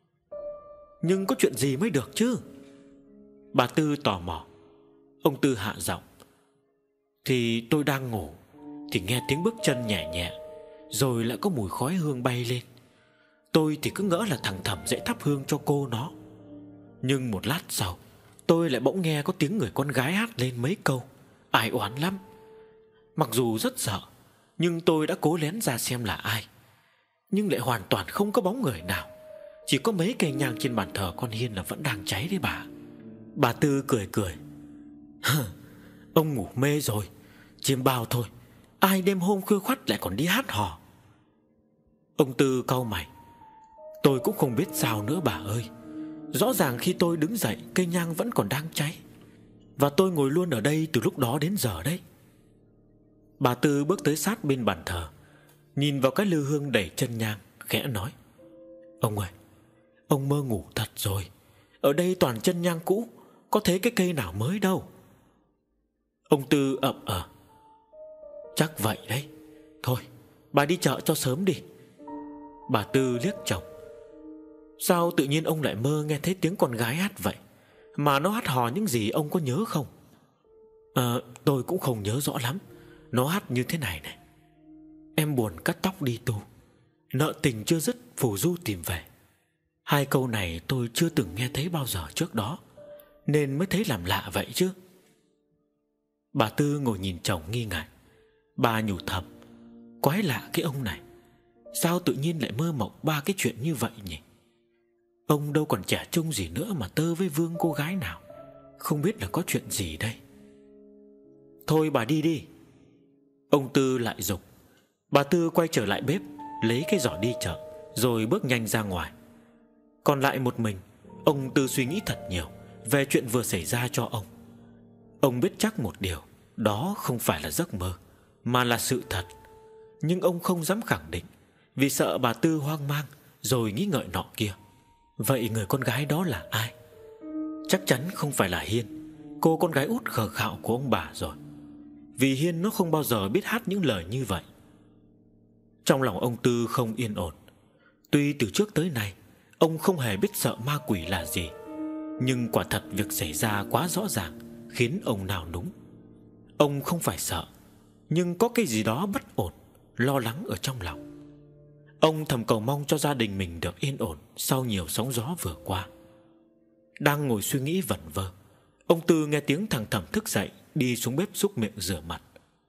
Speaker 1: Nhưng có chuyện gì mới được chứ? Bà Tư tò mò. Ông Tư hạ giọng. Thì tôi đang ngủ, thì nghe tiếng bước chân nhẹ nhẹ, rồi lại có mùi khói hương bay lên. Tôi thì cứ ngỡ là thằng Thẩm dễ thắp hương cho cô nó. Nhưng một lát sau, tôi lại bỗng nghe có tiếng người con gái hát lên mấy câu, ai oán lắm. Mặc dù rất sợ, nhưng tôi đã cố lén ra xem là ai. Nhưng lại hoàn toàn không có bóng người nào. Chỉ có mấy cây nhang trên bàn thờ con Hiên là vẫn đang cháy đấy bà. Bà Tư cười cười. Ông ngủ mê rồi, chiêm bao thôi. Ai đêm hôm khuya khoắt lại còn đi hát hò. Ông Tư cau mày. Tôi cũng không biết sao nữa bà ơi. Rõ ràng khi tôi đứng dậy, cây nhang vẫn còn đang cháy, và tôi ngồi luôn ở đây từ lúc đó đến giờ đấy. Bà Tư bước tới sát bên bàn thờ, nhìn vào cái lư hương đầy chân nhang, khẽ nói. Ông ơi, ông mơ ngủ thật rồi. Ở đây toàn chân nhang cũ, có thấy cái cây nào mới đâu. Ông Tư ậm ờ. Chắc vậy đấy. Thôi, bà đi chợ cho sớm đi. Bà Tư liếc chồng. Sao tự nhiên ông lại mơ nghe thấy tiếng con gái hát vậy? Mà nó hát hò những gì ông có nhớ không? Ờ, tôi cũng không nhớ rõ lắm. Nó hát như thế này này. Em buồn cắt tóc đi tu, nợ tình chưa dứt, phù du tìm về. Hai câu này tôi chưa từng nghe thấy bao giờ trước đó, nên mới thấy làm lạ vậy chứ. Bà Tư ngồi nhìn chồng nghi ngại. Bà nhủ thầm. Quái lạ cái ông này. Sao tự nhiên lại mơ mộng ba cái chuyện như vậy nhỉ? Ông đâu còn trẻ trung gì nữa mà tơ với vương cô gái nào. Không biết là có chuyện gì đây. Thôi bà đi đi. Ông Tư lại giục. Bà Tư quay trở lại bếp, lấy cái giỏ đi chợ, rồi bước nhanh ra ngoài. Còn lại một mình, ông Tư suy nghĩ thật nhiều về chuyện vừa xảy ra cho ông. Ông biết chắc một điều, đó không phải là giấc mơ, mà là sự thật. Nhưng ông không dám khẳng định, vì sợ bà Tư hoang mang rồi nghĩ ngợi nọ kia. Vậy người con gái đó là ai? Chắc chắn không phải là Hiên, cô con gái út khờ khạo của ông bà rồi. Vì Hiên nó không bao giờ biết hát những lời như vậy. Trong lòng ông Tư không yên ổn. Tuy từ trước tới nay ông không hề biết sợ ma quỷ là gì, nhưng quả thật việc xảy ra quá rõ ràng khiến ông nao núng. Ông không phải sợ, nhưng có cái gì đó bất ổn, lo lắng ở trong lòng. Ông thầm cầu mong cho gia đình mình được yên ổn sau nhiều sóng gió vừa qua. Đang ngồi suy nghĩ vẩn vơ, ông Tư nghe tiếng thằng Thẩm thức dậy đi xuống bếp xúc miệng rửa mặt.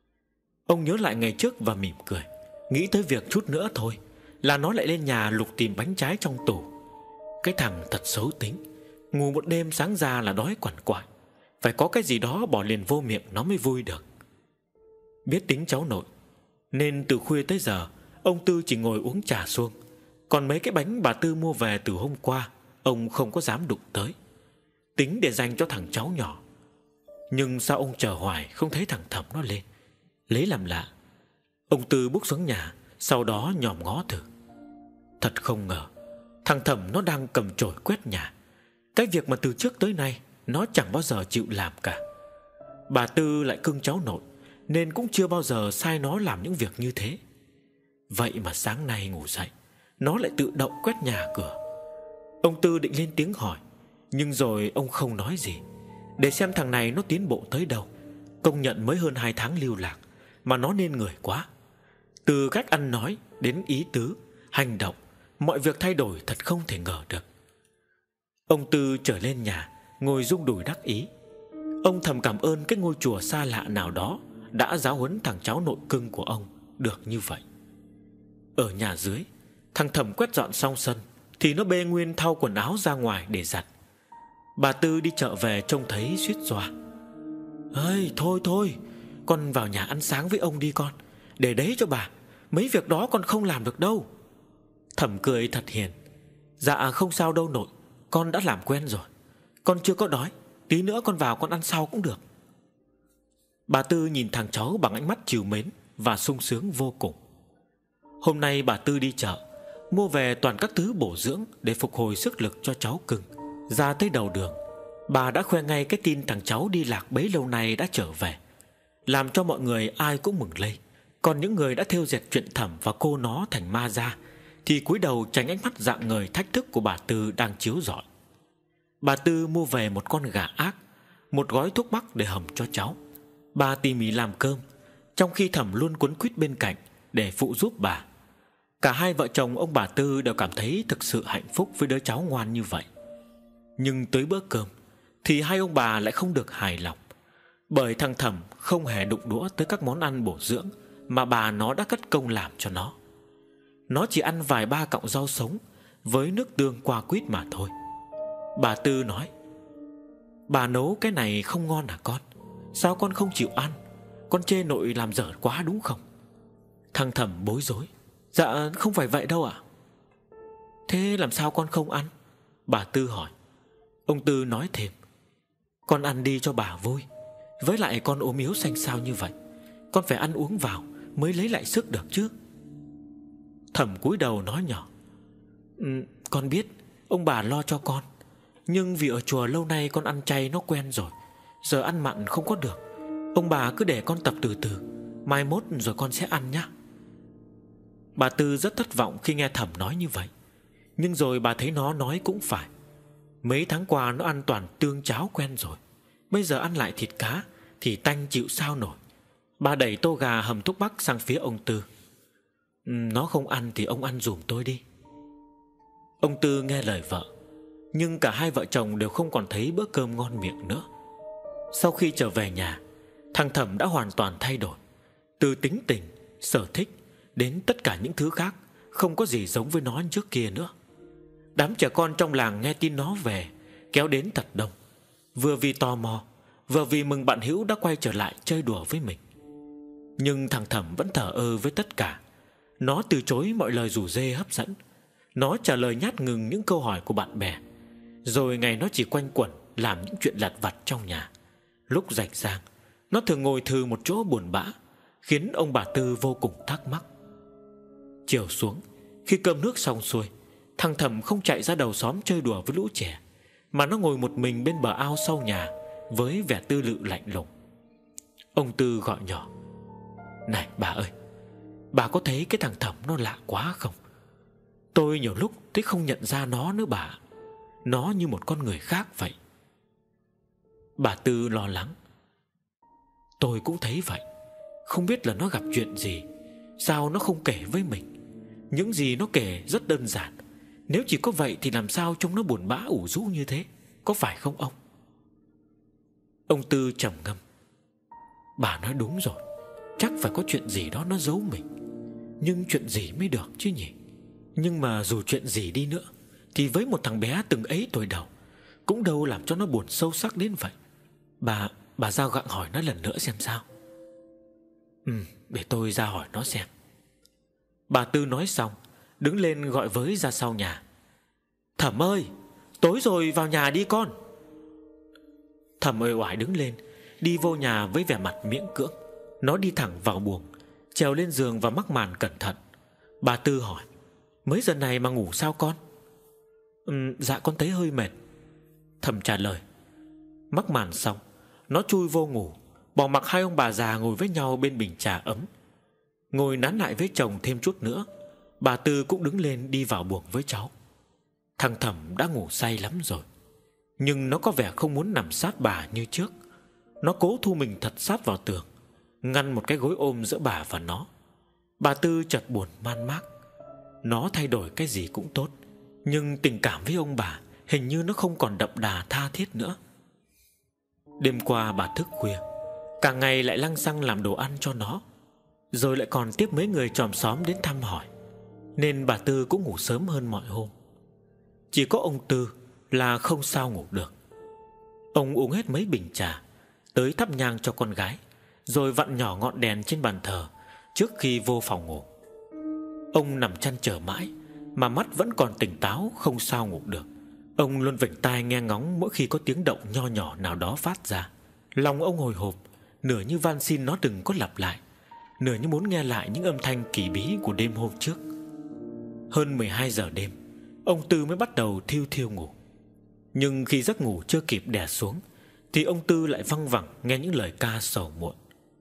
Speaker 1: Ông nhớ lại ngày trước và mỉm cười, nghĩ tới việc chút nữa thôi là nó lại lên nhà lục tìm bánh trái trong tủ. Cái thằng thật xấu tính, ngủ một đêm sáng ra là đói quằn quại, phải có cái gì đó bỏ liền vô miệng nó mới vui được. Biết tính cháu nội, nên từ khuya tới giờ ông Tư chỉ ngồi uống trà suông. Còn mấy cái bánh bà Tư mua về từ hôm qua ông không có dám đụng tới, tính để dành cho thằng cháu nhỏ. Nhưng sao ông chờ hoài không thấy thằng Thẩm nó lên. Lấy làm lạ, ông Tư bước xuống nhà, sau đó nhòm ngó thử. Thật không ngờ, thằng Thẩm nó đang cầm chổi quét nhà, cái việc mà từ trước tới nay nó chẳng bao giờ chịu làm cả. Bà Tư lại cưng cháu nội, nên cũng chưa bao giờ sai nó làm những việc như thế. Vậy mà sáng nay ngủ dậy, nó lại tự động quét nhà cửa. Ông Tư định lên tiếng hỏi, nhưng rồi ông không nói gì, để xem thằng này nó tiến bộ tới đâu. Công nhận mới hơn hai tháng lưu lạc mà nó nên người quá. Từ cách ăn nói đến ý tứ, hành động, mọi việc thay đổi thật không thể ngờ được. Ông Tư trở lên nhà, ngồi rung đùi đắc ý. Ông thầm cảm ơn cái ngôi chùa xa lạ nào đó đã giáo huấn thằng cháu nội cưng của ông được như vậy. Ở nhà dưới, thằng Thẩm quét dọn xong sân thì nó bê nguyên thau quần áo ra ngoài để giặt. Bà Tư đi chợ về trông thấy suýt xoa. Ơi thôi thôi, con vào nhà ăn sáng với ông đi con, để đấy cho bà, mấy việc đó con không làm được đâu. Thẩm cười thật hiền. Dạ không sao đâu nội, con đã làm quen rồi. Con chưa có đói, tí nữa con vào con ăn sau cũng được. Bà Tư nhìn thằng cháu bằng ánh mắt trìu mến và sung sướng vô cùng. Hôm nay bà Tư đi chợ, mua về toàn các thứ bổ dưỡng để phục hồi sức lực cho cháu cưng. Ra tới đầu đường, bà đã khoe ngay cái tin thằng cháu đi lạc bấy lâu nay đã trở về, làm cho mọi người ai cũng mừng lây. Còn những người đã thêu dệt chuyện Thẩm và cô nó thành ma ra thì cúi đầu tránh ánh mắt rạng ngời thách thức của bà Tư đang chiếu rọi. Bà Tư mua về một con gà ác, một gói thuốc bắc để hầm cho cháu. Bà tỉ mỉ làm cơm, trong khi Thẩm luôn quấn quýt bên cạnh để phụ giúp bà. Cả hai vợ chồng ông bà Tư đều cảm thấy thực sự hạnh phúc với đứa cháu ngoan như vậy. Nhưng tới bữa cơm thì hai ông bà lại không được hài lòng, bởi thằng Thẩm không hề đụng đũa tới các món ăn bổ dưỡng mà bà nó đã cất công làm cho nó. Nó chỉ ăn vài ba cọng rau sống với nước tương qua quýt mà thôi. Bà Tư nói: Bà nấu cái này không ngon à con? Sao con không chịu ăn? Con chê nội làm dở quá đúng không? Thằng Thẩm bối rối: Dạ không phải vậy đâu ạ. Thế làm sao con không ăn? Bà Tư hỏi. Ông Tư nói thêm: Con ăn đi cho bà vui. Với lại con ốm yếu xanh xao như vậy, con phải ăn uống vào mới lấy lại sức được chứ. Thẩm cúi đầu nói nhỏ: ừ, Con biết ông bà lo cho con, nhưng vì ở chùa lâu nay con ăn chay nó quen rồi, giờ ăn mặn không có được. Ông bà cứ để con tập từ từ, mai mốt rồi con sẽ ăn nhá. Bà Tư rất thất vọng khi nghe Thẩm nói như vậy. Nhưng rồi bà thấy nó nói cũng phải. Mấy tháng qua nó ăn toàn tương cháo quen rồi, bây giờ ăn lại thịt cá thì tanh chịu sao nổi. Bà đẩy tô gà hầm thuốc bắc sang phía ông Tư. Nó không ăn thì ông ăn giùm tôi đi. Ông Tư nghe lời vợ, nhưng cả hai vợ chồng đều không còn thấy bữa cơm ngon miệng nữa. Sau khi trở về nhà, thằng Thẩm đã hoàn toàn thay đổi. Từ tính tình, sở thích đến tất cả những thứ khác, không có gì giống với nó trước kia nữa. Đám trẻ con trong làng nghe tin nó về kéo đến thật đông, vừa vì tò mò, vừa vì mừng bạn hữu đã quay trở lại chơi đùa với mình. Nhưng thằng Thẩm vẫn thờ ơ với tất cả. Nó từ chối mọi lời rủ rê hấp dẫn. Nó trả lời nhát ngừng những câu hỏi của bạn bè. Rồi ngày nó chỉ quanh quẩn làm những chuyện lặt vặt trong nhà. Lúc rảnh rang, nó thường ngồi thừ một chỗ buồn bã, khiến ông bà Tư vô cùng thắc mắc. Chiều xuống, khi cơm nước xong xuôi, thằng Thẩm không chạy ra đầu xóm chơi đùa với lũ trẻ, mà nó ngồi một mình bên bờ ao sau nhà với vẻ tư lự lạnh lùng. Ông Tư gọi nhỏ: "Này bà ơi, bà có thấy cái thằng Thẩm nó lạ quá không? Tôi nhiều lúc thấy không nhận ra nó nữa bà. Nó như một con người khác vậy." Bà Tư lo lắng: "Tôi cũng thấy vậy. Không biết là nó gặp chuyện gì. Sao nó không kể với mình? Những gì nó kể rất đơn giản. Nếu chỉ có vậy thì làm sao trông nó buồn bã ủ rũ như thế, có phải không ông?" Ông Tư trầm ngâm: "Bà nói đúng rồi. Chắc phải có chuyện gì đó nó giấu mình. Nhưng chuyện gì mới được chứ nhỉ? Nhưng mà dù chuyện gì đi nữa thì với một thằng bé từng ấy tuổi đầu cũng đâu làm cho nó buồn sâu sắc đến vậy. Bà, bà ra gặng hỏi nó lần nữa xem sao." "Ừ, để tôi ra hỏi nó xem." Bà Tư nói xong, đứng lên gọi với ra sau nhà: "Thẩm ơi, tối rồi vào nhà đi con." Thẩm uể oải đứng lên, đi vô nhà với vẻ mặt miễn cưỡng. Nó đi thẳng vào buồng, trèo lên giường và mắc màn cẩn thận. Bà Tư hỏi: "Mấy giờ này mà ngủ sao con?" Ừ, "Dạ con thấy hơi mệt." Thẩm trả lời. Mắc màn xong, nó chui vô ngủ, bỏ mặc hai ông bà già ngồi với nhau bên bình trà ấm. Ngồi nán lại với chồng thêm chút nữa, bà Tư cũng đứng lên đi vào buồng với cháu. Thằng Thẩm đã ngủ say lắm rồi, nhưng nó có vẻ không muốn nằm sát bà như trước. Nó cố thu mình thật sát vào tường, ngăn một cái gối ôm giữa bà và nó. Bà Tư chợt buồn man mác. Nó thay đổi cái gì cũng tốt, nhưng tình cảm với ông bà hình như nó không còn đậm đà tha thiết nữa. Đêm qua bà thức khuya, cả ngày lại lăng xăng làm đồ ăn cho nó, rồi lại còn tiếp mấy người chòm xóm đến thăm hỏi, nên bà Tư cũng ngủ sớm hơn mọi hôm. Chỉ có ông Tư là không sao ngủ được. Ông uống hết mấy bình trà, tới thắp nhang cho con gái, rồi vặn nhỏ ngọn đèn trên bàn thờ trước khi vô phòng ngủ. Ông nằm chăn trở mãi mà mắt vẫn còn tỉnh táo, không sao ngủ được. Ông luôn vểnh tai nghe ngóng mỗi khi có tiếng động nho nhỏ nào đó phát ra. Lòng ông hồi hộp, nửa như van xin nó đừng có lặp lại, nửa như muốn nghe lại những âm thanh kỳ bí của đêm hôm trước. Hơn mười hai giờ đêm, ông Tư mới bắt đầu thiêu thiêu ngủ. Nhưng khi giấc ngủ chưa kịp đè xuống thì ông Tư lại văng vẳng nghe những lời ca sầu muộn.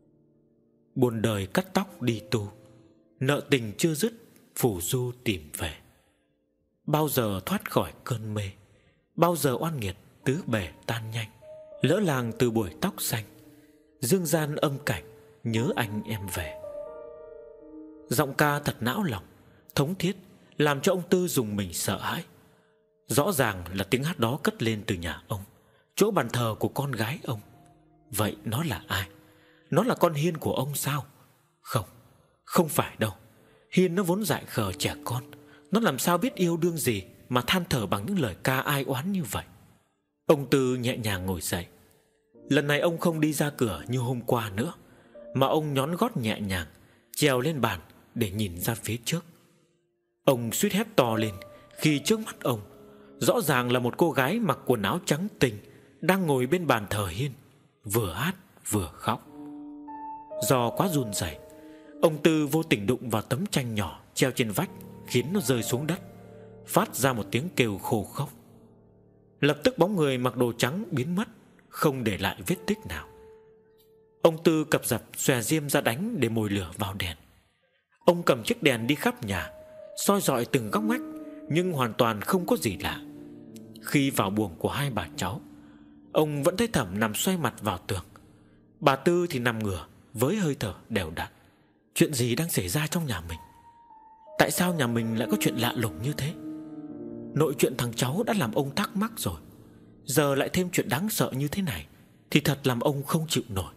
Speaker 1: Buồn đời cắt tóc đi tu, nợ tình chưa dứt phù du tìm về. Bao giờ thoát khỏi cơn mê, bao giờ oan nghiệt tứ bề tan nhanh. Lỡ làng từ buổi tóc xanh, dương gian âm cảnh nhớ anh em về. Giọng ca thật não lòng, thống thiết, làm cho ông Tư dùng mình sợ hãi. Rõ ràng là tiếng hát đó cất lên từ nhà ông, chỗ bàn thờ của con gái ông. Vậy nó là ai? Nó là con Hiên của ông sao? Không, không phải đâu. Hiên nó vốn dại khờ trẻ con, nó làm sao biết yêu đương gì mà than thở bằng những lời ca ai oán như vậy. Ông Tư nhẹ nhàng ngồi dậy. Lần này ông không đi ra cửa như hôm qua nữa, mà ông nhón gót nhẹ nhàng, trèo lên bàn để nhìn ra phía trước. Ông suýt hét to lên khi trước mắt ông rõ ràng là một cô gái mặc quần áo trắng tinh đang ngồi bên bàn thờ Hiên, vừa hát vừa khóc. Do quá run rẩy, ông Tư vô tình đụng vào tấm tranh nhỏ treo trên vách, khiến nó rơi xuống đất, phát ra một tiếng kêu khô khốc. Lập tức bóng người mặc đồ trắng biến mất, không để lại vết tích nào. Ông Tư cập dập xòe diêm ra đánh để mồi lửa vào đèn. Ông cầm chiếc đèn đi khắp nhà, soi rọi từng góc ngách, nhưng hoàn toàn không có gì lạ. Khi vào buồng của hai bà cháu, ông vẫn thấy Thẩm nằm xoay mặt vào tường. Bà Tư thì nằm ngửa với hơi thở đều đặn. Chuyện gì đang xảy ra trong nhà mình? Tại sao nhà mình lại có chuyện lạ lùng như thế? Nội chuyện thằng cháu đã làm ông thắc mắc rồi, giờ lại thêm chuyện đáng sợ như thế này thì thật làm ông không chịu nổi.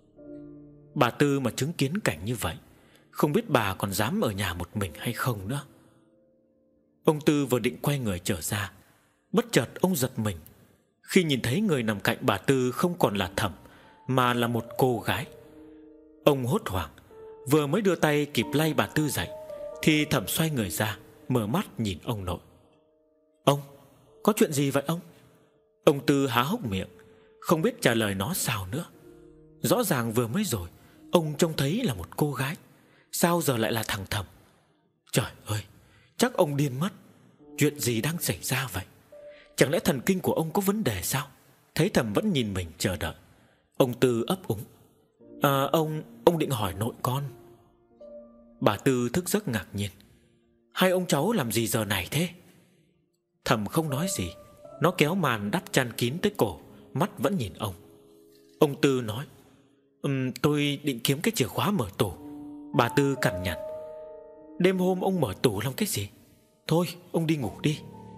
Speaker 1: Bà Tư mà chứng kiến cảnh như vậy, không biết bà còn dám ở nhà một mình hay không nữa. Ông Tư vừa định quay người trở ra, bất chợt ông giật mình khi nhìn thấy người nằm cạnh bà Tư không còn là Thẩm, mà là một cô gái. Ông hốt hoảng, vừa mới đưa tay kịp lay bà Tư dậy thì Thẩm xoay người ra, mở mắt nhìn ông nội. Ông, có chuyện gì vậy ông? Ông Tư há hốc miệng, không biết trả lời nó sao nữa. Rõ ràng vừa mới rồi ông trông thấy là một cô gái, sao giờ lại là thằng Thẩm? Trời ơi, chắc ông điên mất. Chuyện gì đang xảy ra vậy? Chẳng lẽ thần kinh của ông có vấn đề sao? Thấy Thẩm vẫn nhìn mình chờ đợi, ông Tư ấp úng: À ông, ông định hỏi nội con. Bà Tư thức giấc ngạc nhiên: Hai ông cháu làm gì giờ này thế? Thẩm không nói gì. Nó kéo màn đắp chăn kín tới cổ, mắt vẫn nhìn ông. Ông Tư nói: um, Tôi định kiếm cái chìa khóa mở tủ. Bà Tư cằn nhằn: Đêm hôm ông mở tủ làm cái gì? Thôi ông đi ngủ đi.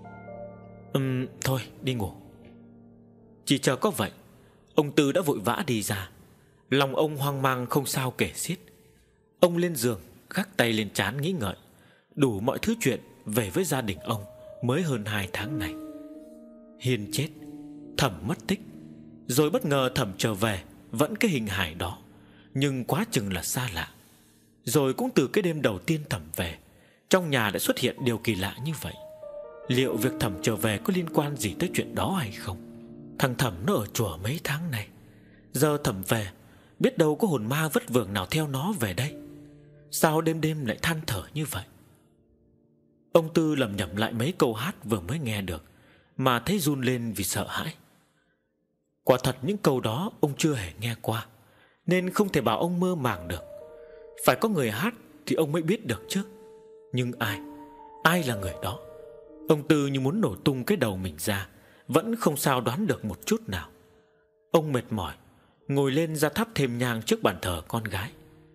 Speaker 1: um, Thôi đi ngủ. Chỉ chờ có vậy, ông Tư đã vội vã đi ra. Lòng ông hoang mang không sao kể xiết. Ông lên giường, gác tay lên trán nghĩ ngợi đủ mọi thứ chuyện về với gia đình ông mới hơn hai tháng này. Hiền chết, Thẩm mất tích, rồi bất ngờ Thẩm trở về vẫn cái hình hài đó, nhưng quá chừng là xa lạ. Rồi cũng từ cái đêm đầu tiên Thẩm về, trong nhà đã xuất hiện điều kỳ lạ như vậy. Liệu việc Thẩm trở về có liên quan gì tới chuyện đó hay không? Thằng Thẩm nó ở chùa mấy tháng này, giờ Thẩm về, biết đâu có hồn ma vất vưởng nào theo nó về đây. Sao đêm đêm lại than thở như vậy? Ông Tư lẩm nhẩm lại mấy câu hát vừa mới nghe được, mà thấy run lên vì sợ hãi. Quả thật những câu đó ông chưa hề nghe qua, nên không thể bảo ông mơ màng được. Phải có người hát thì ông mới biết được chứ. Nhưng ai, ai là người đó? Ông Tư như muốn nổ tung cái đầu mình ra, vẫn không sao đoán được một chút nào. Ông mệt mỏi ngồi lên ra thắp thêm nhang trước bàn thờ con gái.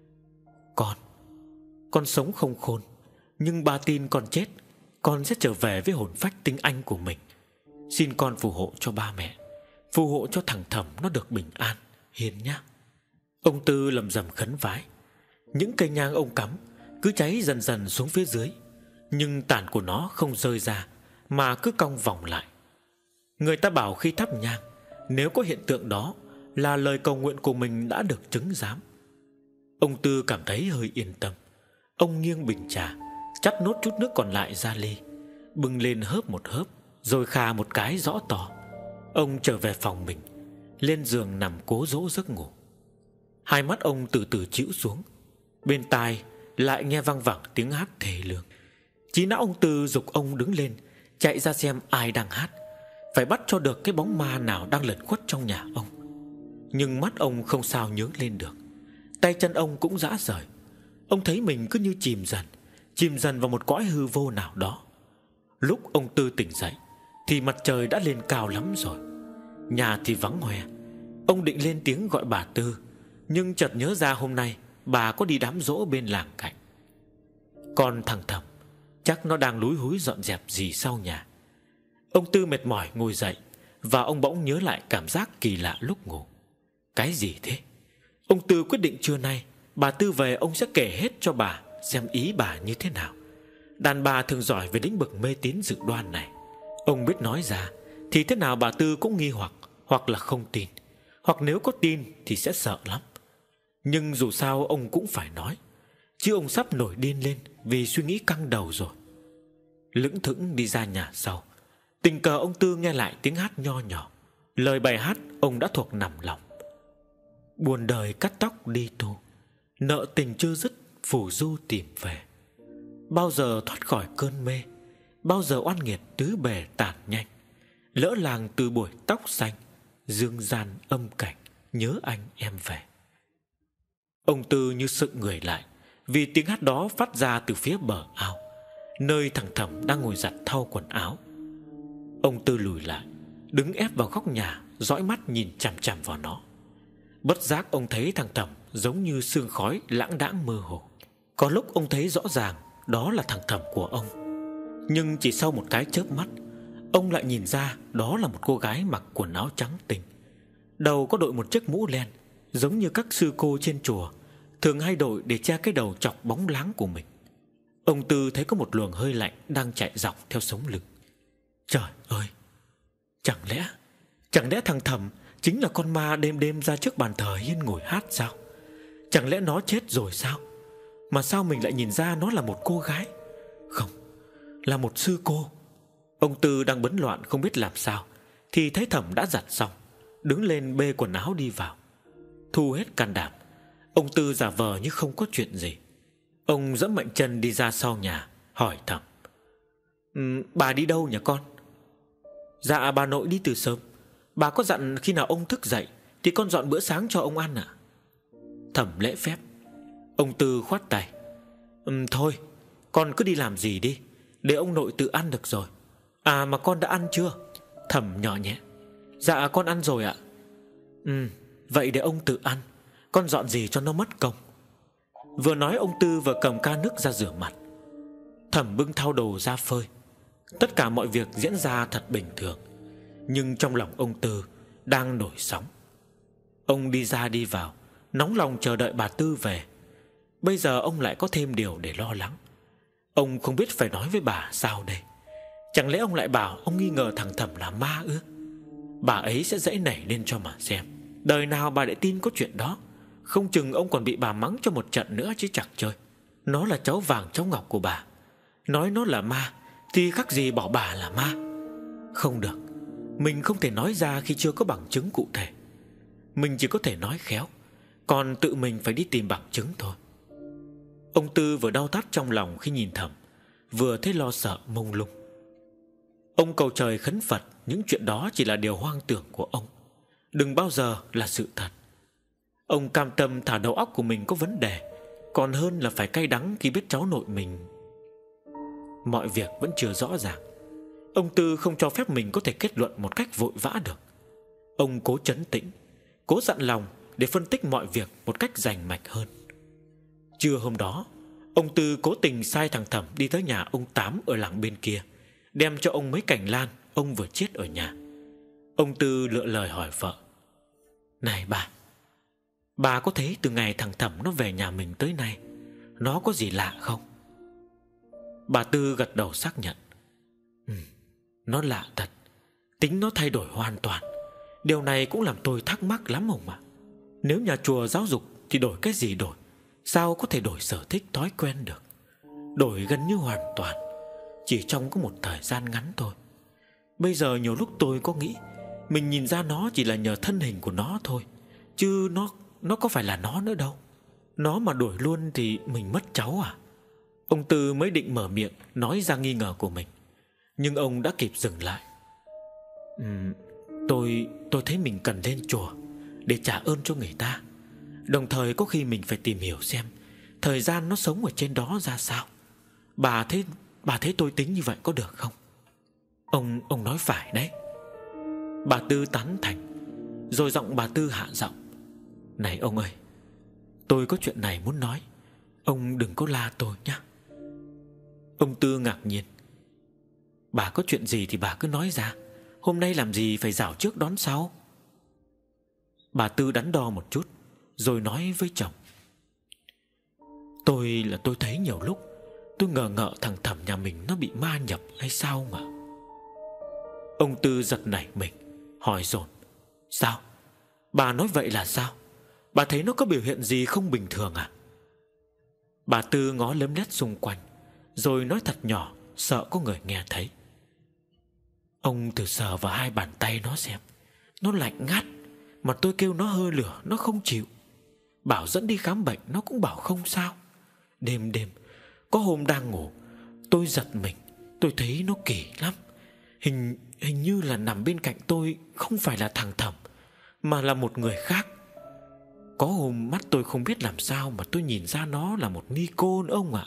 Speaker 1: Con, con sống không khôn, nhưng ba tin con chết, con sẽ trở về với hồn phách tinh anh của mình. Xin con phù hộ cho ba mẹ, phù hộ cho thằng Thẩm nó được bình an, hiền nhá. Ông Tư lầm rầm khấn vái. Những cây nhang ông cắm cứ cháy dần dần xuống phía dưới, nhưng tàn của nó không rơi ra, mà cứ cong vòng lại. Người ta bảo khi thắp nhang, nếu có hiện tượng đó là lời cầu nguyện của mình đã được chứng giám. Ông Tư cảm thấy hơi yên tâm. Ông nghiêng bình trà, chắt nốt chút nước còn lại ra ly, bưng lên hớp một hớp, rồi khà một cái rõ tỏ. Ông trở về phòng mình, lên giường nằm cố dỗ giấc ngủ. Hai mắt ông từ từ chĩu xuống, bên tai lại nghe văng vẳng tiếng hát thề lương. Trí não ông Tư giục ông đứng lên, chạy ra xem ai đang hát, phải bắt cho được cái bóng ma nào đang lẩn khuất trong nhà ông. Nhưng mắt ông không sao nhớ lên được, tay chân ông cũng rã rời. Ông thấy mình cứ như chìm dần, chìm dần vào một cõi hư vô nào đó. Lúc ông Tư tỉnh dậy thì mặt trời đã lên cao lắm rồi, nhà thì vắng hoe. Ông định lên tiếng gọi bà Tư, nhưng chợt nhớ ra hôm nay bà có đi đám giỗ bên làng cạnh. Còn thằng Thẩm chắc nó đang lúi húi dọn dẹp gì sau nhà. Ông Tư mệt mỏi ngồi dậy, và ông bỗng nhớ lại cảm giác kỳ lạ lúc ngủ. Cái gì thế? Ông Tư quyết định trưa nay bà Tư về ông sẽ kể hết cho bà, xem ý bà như thế nào. Đàn bà thường giỏi về lĩnh vực mê tín dự đoan này. Ông biết nói ra thì thế nào bà Tư cũng nghi hoặc, hoặc là không tin, hoặc nếu có tin thì sẽ sợ lắm. Nhưng dù sao ông cũng phải nói, chứ ông sắp nổi điên lên vì suy nghĩ căng đầu rồi. Lững thững đi ra nhà sau, tình cờ ông Tư nghe lại tiếng hát nho nhỏ. Lời bài hát ông đã thuộc nằm lòng. Buồn đời cắt tóc đi tu, nợ tình chưa dứt phù du tìm về. Bao giờ thoát khỏi cơn mê, bao giờ oan nghiệt tứ bề tàn nhanh. Lỡ làng từ buổi tóc xanh, dương gian âm cảnh, nhớ anh em về. Ông Tư như sững người lại, vì tiếng hát đó phát ra từ phía bờ ao, nơi thằng Thẩm đang ngồi giặt thau quần áo. Ông Tư lùi lại, đứng ép vào góc nhà, dõi mắt nhìn chằm chằm vào nó. Bất giác ông thấy thằng Thẩm giống như sương khói lãng đãng mơ hồ. Có lúc ông thấy rõ ràng đó là thằng Thẩm của ông, nhưng chỉ sau một cái chớp mắt, ông lại nhìn ra đó là một cô gái mặc quần áo trắng tinh, đầu có đội một chiếc mũ len, giống như các sư cô trên chùa thường hay đội để che cái đầu chọc bóng láng của mình. Ông Tư thấy có một luồng hơi lạnh đang chạy dọc theo sống lưng. Trời ơi, chẳng lẽ Chẳng lẽ thằng Thẩm chính là con ma đêm đêm ra trước bàn thờ Hiên ngồi hát sao? Chẳng lẽ nó chết rồi sao? Mà sao mình lại nhìn ra nó là một cô gái? Không, là một sư cô. Ông Tư đang bấn loạn không biết làm sao, thì thấy Thẩm đã giặt xong, đứng lên bê quần áo đi vào. Thu hết can đảm, ông Tư giả vờ như không có chuyện gì. Ông giẫm mạnh chân đi ra sau nhà, hỏi Thẩm: um, Bà đi đâu nhỉ con? Dạ bà nội đi từ sớm. Bà có dặn khi nào ông thức dậy thì con dọn bữa sáng cho ông ăn ạ. Thẩm lễ phép. Ông Tư khoát tay: um, Thôi con cứ đi làm gì đi, để ông nội tự ăn được rồi. À mà con đã ăn chưa? Thẩm nhỏ nhẹ: Dạ con ăn rồi ạ. Ừ, vậy để ông tự ăn, con dọn gì cho nó mất công. Vừa nói ông Tư vừa cầm ca nước ra rửa mặt. Thẩm bưng thau đồ ra phơi. Tất cả mọi việc diễn ra thật bình thường, nhưng trong lòng ông Tư đang nổi sóng. Ông đi ra đi vào, nóng lòng chờ đợi bà Tư về. Bây giờ ông lại có thêm điều để lo lắng. Ông không biết phải nói với bà sao đây. Chẳng lẽ ông lại bảo ông nghi ngờ thằng Thẩm là ma ư? Bà ấy sẽ dãy nảy lên cho mà xem. Đời nào bà lại tin có chuyện đó. Không chừng ông còn bị bà mắng cho một trận nữa chứ chẳng chơi. Nó là cháu vàng cháu ngọc của bà, nói nó là ma thì khác gì bảo bà là ma. Không được, mình không thể nói ra khi chưa có bằng chứng cụ thể. Mình chỉ có thể nói khéo, còn tự mình phải đi tìm bằng chứng thôi. Ông Tư vừa đau thắt trong lòng khi nhìn Thẩm, vừa thấy lo sợ mông lung. Ông cầu trời khấn Phật những chuyện đó chỉ là điều hoang tưởng của ông, đừng bao giờ là sự thật. Ông cam tâm thả đầu óc của mình có vấn đề, còn hơn là phải cay đắng khi biết cháu nội mình. Mọi việc vẫn chưa rõ ràng. Ông Tư không cho phép mình có thể kết luận một cách vội vã được. Ông cố trấn tĩnh, cố dặn lòng để phân tích mọi việc một cách rành mạch hơn. Trưa hôm đó, ông Tư cố tình sai thằng Thẩm đi tới nhà ông Tám ở làng bên kia, đem cho ông mấy cành lan ông vừa chiết ở nhà. Ông Tư lựa lời hỏi vợ: Này bà, bà có thấy từ ngày thằng Thẩm nó về nhà mình tới nay, nó có gì lạ không? Bà Tư gật đầu xác nhận: Ừ, nó lạ thật. Tính nó thay đổi hoàn toàn. Điều này cũng làm tôi thắc mắc lắm ông ạ. Nếu nhà chùa giáo dục thì đổi cái gì đổi, sao có thể đổi sở thích thói quen được? Đổi gần như hoàn toàn, chỉ trong có một thời gian ngắn thôi. Bây giờ nhiều lúc tôi có nghĩ mình nhìn ra nó chỉ là nhờ thân hình của nó thôi, chứ nó Nó có phải là nó nữa đâu. Nó mà đổi luôn thì mình mất cháu à? Ông Tư mới định mở miệng nói ra nghi ngờ của mình, nhưng ông đã kịp dừng lại. uhm, Tôi tôi thấy mình cần lên chùa để trả ơn cho người ta. Đồng thời có khi mình phải tìm hiểu xem thời gian nó sống ở trên đó ra sao. Bà thấy Bà thấy tôi tính như vậy có được không? Ông Ông nói phải đấy. Bà Tư tán thành. Rồi giọng bà Tư hạ giọng: Này ông ơi, tôi có chuyện này muốn nói, ông đừng có la tôi nhé. Ông Tư ngạc nhiên: Bà có chuyện gì thì bà cứ nói ra, hôm nay làm gì phải rảo trước đón sau. Bà Tư đắn đo một chút rồi nói với chồng: Tôi là tôi thấy nhiều lúc tôi ngờ ngợ thằng Thẩm nhà mình nó bị ma nhập hay sao mà. Ông Tư giật nảy mình, hỏi dồn: Sao? Bà nói vậy là sao? Bà thấy nó có biểu hiện gì không bình thường à? Bà Tư ngó lấm lét xung quanh, rồi nói thật nhỏ, sợ có người nghe thấy: Ông thử sờ vào hai bàn tay nó xem. Nó lạnh ngắt, mà tôi kêu nó hơi lửa nó không chịu. Bảo dẫn đi khám bệnh nó cũng bảo không sao. Đêm đêm có hôm đang ngủ, tôi giật mình, tôi thấy nó kỳ lắm. Hình hình như là nằm bên cạnh tôi không phải là thằng Thẩm, mà là một người khác. Có hôm mắt tôi không biết làm sao mà tôi nhìn ra nó là một ni cô nữa ông ạ.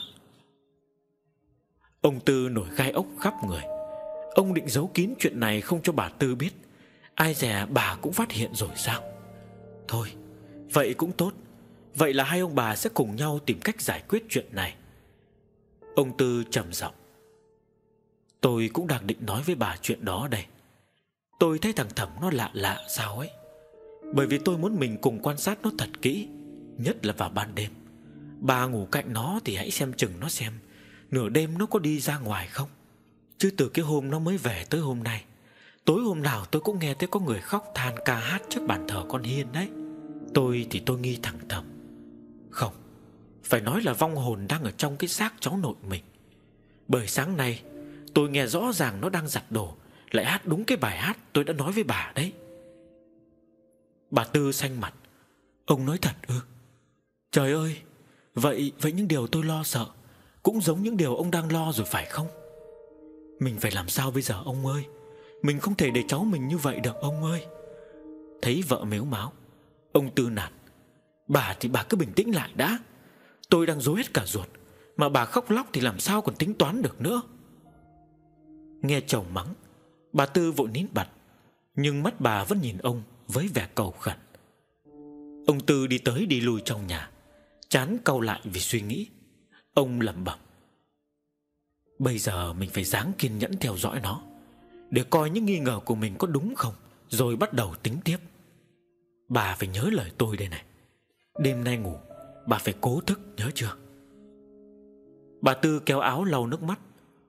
Speaker 1: Ông Tư nổi gai ốc khắp người. Ông định giấu kín chuyện này không cho bà Tư biết, ai dè bà cũng phát hiện rồi sao? Thôi, vậy cũng tốt. Vậy là hai ông bà sẽ cùng nhau tìm cách giải quyết chuyện này. Ông Tư trầm giọng: Tôi cũng đang định nói với bà chuyện đó đây. Tôi thấy thằng Thẩm nó lạ lạ sao ấy. Bởi vì tôi muốn mình cùng quan sát nó thật kỹ, nhất là vào ban đêm. Bà ngủ cạnh nó thì hãy xem chừng nó xem nửa đêm nó có đi ra ngoài không. Chứ từ cái hôm nó mới về tới hôm nay, tối hôm nào tôi cũng nghe thấy có người khóc than ca hát trước bàn thờ con Hiên đấy. Tôi thì tôi nghi thằng Thẩm. Không, phải nói là vong hồn đang ở trong cái xác cháu nội mình. Bởi sáng nay tôi nghe rõ ràng nó đang giặt đồ, lại hát đúng cái bài hát tôi đã nói với bà đấy. Bà Tư xanh mặt. Ông nói thật ư? Trời ơi, Vậy vậy những điều tôi lo sợ cũng giống những điều ông đang lo rồi phải không? Mình phải làm sao bây giờ ông ơi? Mình không thể để cháu mình như vậy được ông ơi. Thấy vợ mếu máo, ông Tư nạt. Bà thì bà cứ bình tĩnh lại đã. Tôi đang rối hết cả ruột, mà bà khóc lóc thì làm sao còn tính toán được nữa. Nghe chồng mắng, bà Tư vội nín bặt, nhưng mắt bà vẫn nhìn ông với vẻ cầu khẩn. Ông Tư đi tới đi lui trong nhà, trán cau lại vì suy nghĩ. Ông lẩm bẩm: bây giờ mình phải ráng kiên nhẫn theo dõi nó, để coi những nghi ngờ của mình có đúng không, rồi bắt đầu tính tiếp. Bà phải nhớ lời tôi đây này. Đêm nay ngủ bà phải cố thức, nhớ chưa? Bà Tư kéo áo lau nước mắt.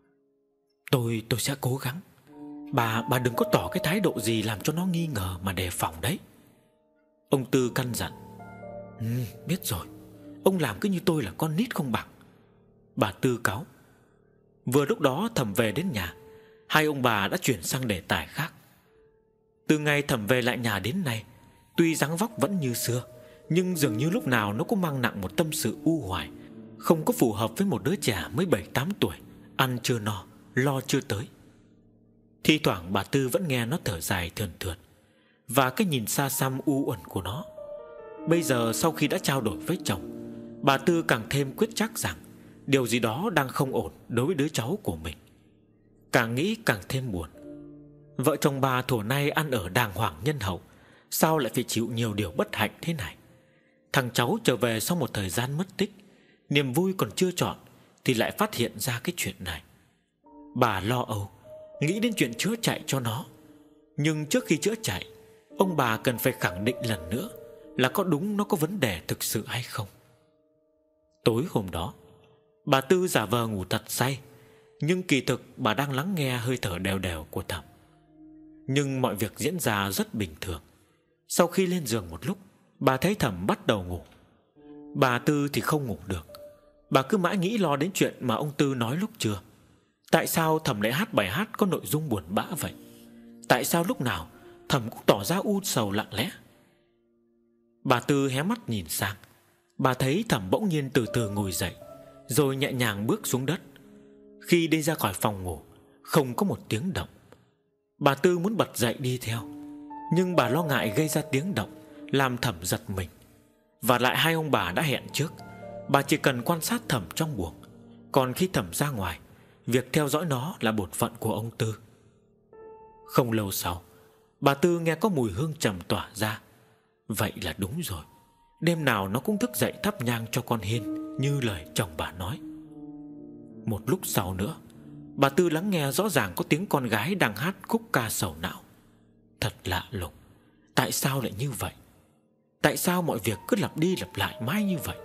Speaker 1: Tôi tôi sẽ cố gắng. Bà bà đừng có tỏ cái thái độ gì làm cho nó nghi ngờ mà đề phòng đấy. Ông Tư căn dặn. Ừ, biết rồi. Ông làm cứ như tôi là con nít không bằng. Bà Tư cáu. Vừa lúc đó Thẩm về đến nhà, hai ông bà đã chuyển sang đề tài khác. Từ ngày Thẩm về lại nhà đến nay, tuy dáng vóc vẫn như xưa, nhưng dường như lúc nào nó cũng mang nặng một tâm sự u hoài, không có phù hợp với một đứa trẻ mới bảy tám tuổi, ăn chưa no, lo chưa tới. Thi thoảng bà Tư vẫn nghe nó thở dài thườn thượt, và cái nhìn xa xăm u uẩn của nó. Bây giờ sau khi đã trao đổi với chồng, bà Tư càng thêm quyết chắc rằng điều gì đó đang không ổn đối với đứa cháu của mình. Càng nghĩ càng thêm buồn. Vợ chồng bà thuở nay ăn ở đàng hoàng nhân hậu, sao lại phải chịu nhiều điều bất hạnh thế này? Thằng cháu trở về sau một thời gian mất tích, niềm vui còn chưa trọn thì lại phát hiện ra cái chuyện này. Bà lo âu, nghĩ đến chuyện chữa chạy cho nó. Nhưng trước khi chữa chạy, ông bà cần phải khẳng định lần nữa là có đúng nó có vấn đề thực sự hay không. Tối hôm đó, bà Tư giả vờ ngủ thật say, nhưng kỳ thực bà đang lắng nghe hơi thở đều đều của Thẩm. Nhưng mọi việc diễn ra rất bình thường. Sau khi lên giường một lúc, bà thấy Thẩm bắt đầu ngủ. Bà Tư thì không ngủ được. Bà cứ mãi nghĩ lo đến chuyện mà ông Tư nói lúc trưa. Tại sao Thẩm lại hát bài hát có nội dung buồn bã vậy? Tại sao lúc nào Thẩm cũng tỏ ra u sầu lặng lẽ? Bà Tư hé mắt nhìn sang. Bà thấy Thẩm bỗng nhiên từ từ ngồi dậy, rồi nhẹ nhàng bước xuống đất. Khi đi ra khỏi phòng ngủ, không có một tiếng động. Bà Tư muốn bật dậy đi theo, nhưng bà lo ngại gây ra tiếng động làm Thẩm giật mình. Và lại hai ông bà đã hẹn trước, bà chỉ cần quan sát Thẩm trong buồng, còn khi Thẩm ra ngoài, việc theo dõi nó là bổn phận của ông Tư. Không lâu sau, bà Tư nghe có mùi hương trầm tỏa ra. Vậy là đúng rồi, đêm nào nó cũng thức dậy thắp nhang cho con Hiên, như lời chồng bà nói. Một lúc sau nữa, bà Tư lắng nghe rõ ràng có tiếng con gái đang hát khúc ca sầu não. Thật lạ lùng, tại sao lại như vậy? Tại sao mọi việc cứ lặp đi lặp lại mãi như vậy?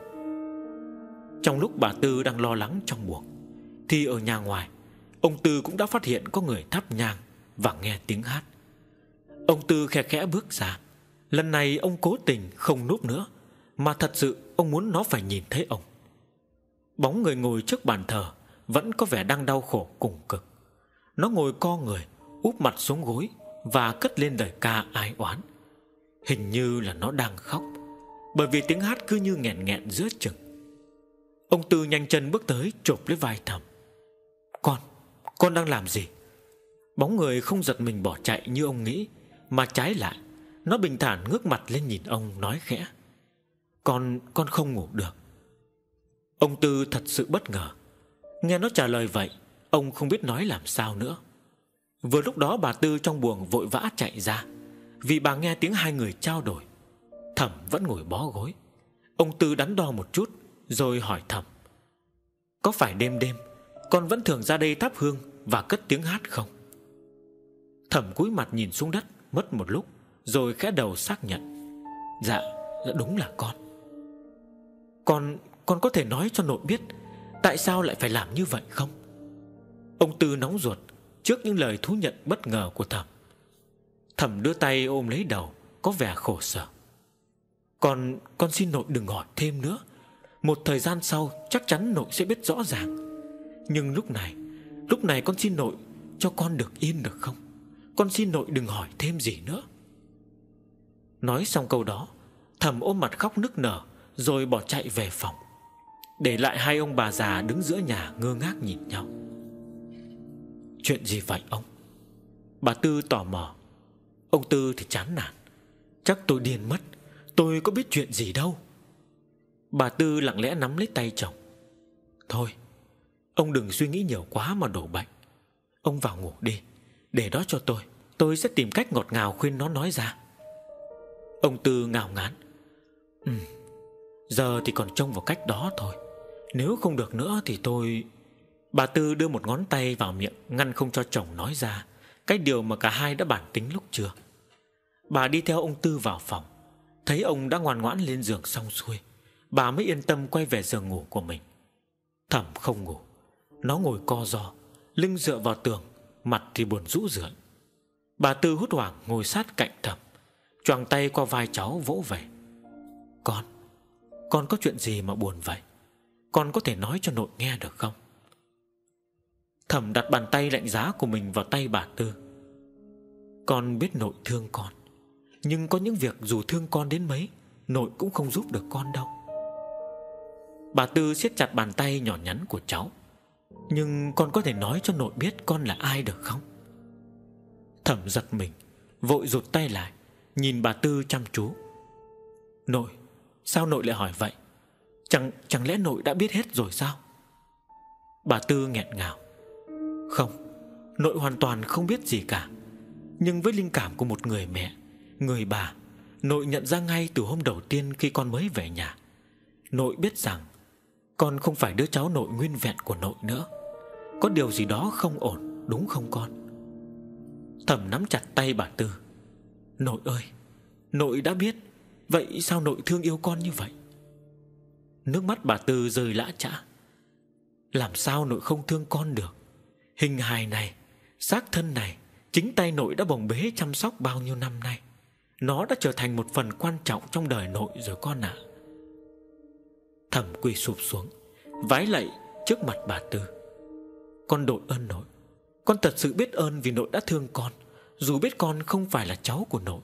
Speaker 1: Trong lúc bà Tư đang lo lắng trong buồng, thì ở nhà ngoài, ông Tư cũng đã phát hiện có người thắp nhang và nghe tiếng hát. Ông Tư khe khẽ bước ra. Lần này ông cố tình không núp nữa, mà thật sự ông muốn nó phải nhìn thấy ông. Bóng người ngồi trước bàn thờ vẫn có vẻ đang đau khổ cùng cực. Nó ngồi co người, úp mặt xuống gối và cất lên lời ca ai oán. Hình như là nó đang khóc, bởi vì tiếng hát cứ như nghẹn nghẹn giữa chừng. Ông Tư nhanh chân bước tới chộp lấy vai Thẩm. Con, con đang làm gì? Bóng người không giật mình bỏ chạy như ông nghĩ, mà trái lại, nó bình thản ngước mặt lên nhìn ông nói khẽ. Con, con không ngủ được. Ông Tư thật sự bất ngờ. Nghe nó trả lời vậy, ông không biết nói làm sao nữa. Vừa lúc đó bà Tư trong buồng vội vã chạy ra, vì bà nghe tiếng hai người trao đổi. Thẩm vẫn ngồi bó gối. Ông Tư đắn đo một chút, rồi hỏi Thẩm. Có phải đêm đêm con vẫn thường ra đây thắp hương và cất tiếng hát không? Thẩm cúi mặt nhìn xuống đất mất một lúc, rồi khẽ đầu xác nhận. Dạ, dạ đúng là con. Con, con có thể nói cho nội biết tại sao lại phải làm như vậy không? Ông Tư nóng ruột trước những lời thú nhận bất ngờ của Thẩm. Thẩm đưa tay ôm lấy đầu, có vẻ khổ sở. Con, con xin nội đừng hỏi thêm nữa. Một thời gian sau chắc chắn nội sẽ biết rõ ràng. Nhưng lúc này, lúc này con xin nội cho con được yên được không? Con xin nội đừng hỏi thêm gì nữa. Nói xong câu đó, Thẩm ôm mặt khóc nức nở, rồi bỏ chạy về phòng, để lại hai ông bà già đứng giữa nhà ngơ ngác nhìn nhau. Chuyện gì vậy ông? Bà Tư tò mò. Ông Tư thì chán nản. Chắc tôi điên mất, tôi có biết chuyện gì đâu. Bà Tư lặng lẽ nắm lấy tay chồng. Thôi, ông đừng suy nghĩ nhiều quá mà đổ bệnh. Ông vào ngủ đi, để đó cho tôi. Tôi sẽ tìm cách ngọt ngào khuyên nó nói ra. Ông Tư ngao ngán. Ừ, giờ thì còn trông vào cách đó thôi. Nếu không được nữa thì tôi... Bà Tư đưa một ngón tay vào miệng, ngăn không cho chồng nói ra cái điều mà cả hai đã bàn tính lúc trưa. Bà đi theo ông Tư vào phòng. Thấy ông đã ngoan ngoãn lên giường xong xuôi, bà mới yên tâm quay về giường ngủ của mình. Thẩm không ngủ. Nó ngồi co ro, lưng dựa vào tường, mặt thì buồn rũ rượi. Bà Tư hốt hoảng ngồi sát cạnh Thẩm, choàng tay qua vai cháu vỗ về. Con, con có chuyện gì mà buồn vậy? Con có thể nói cho nội nghe được không? Thẩm đặt bàn tay lạnh giá của mình vào tay bà Tư. Con biết nội thương con, nhưng có những việc dù thương con đến mấy, nội cũng không giúp được con đâu. Bà Tư siết chặt bàn tay nhỏ nhắn của cháu. Nhưng con có thể nói cho nội biết con là ai được không? Thẩm giật mình, vội rụt tay lại, nhìn bà Tư chăm chú. Nội, sao nội lại hỏi vậy? Chẳng, chẳng lẽ nội đã biết hết rồi sao? Bà Tư nghẹn ngào. Không, nội hoàn toàn không biết gì cả. Nhưng với linh cảm của một người mẹ, người bà, nội nhận ra ngay từ hôm đầu tiên khi con mới về nhà. Nội biết rằng con không phải đứa cháu nội nguyên vẹn của nội nữa. Có điều gì đó không ổn, đúng không con? Thẩm nắm chặt tay bà Tư. Nội ơi, nội đã biết. Vậy sao nội thương yêu con như vậy? Nước mắt bà Tư rơi lã chã. Làm sao nội không thương con được? Hình hài này, xác thân này, chính tay nội đã bồng bế chăm sóc bao nhiêu năm nay. Nó đã trở thành một phần quan trọng trong đời nội rồi con ạ. Thẩm quỳ sụp xuống, vái lạy trước mặt bà Tư. Con đội ơn nội. Con thật sự biết ơn vì nội đã thương con, dù biết con không phải là cháu của nội.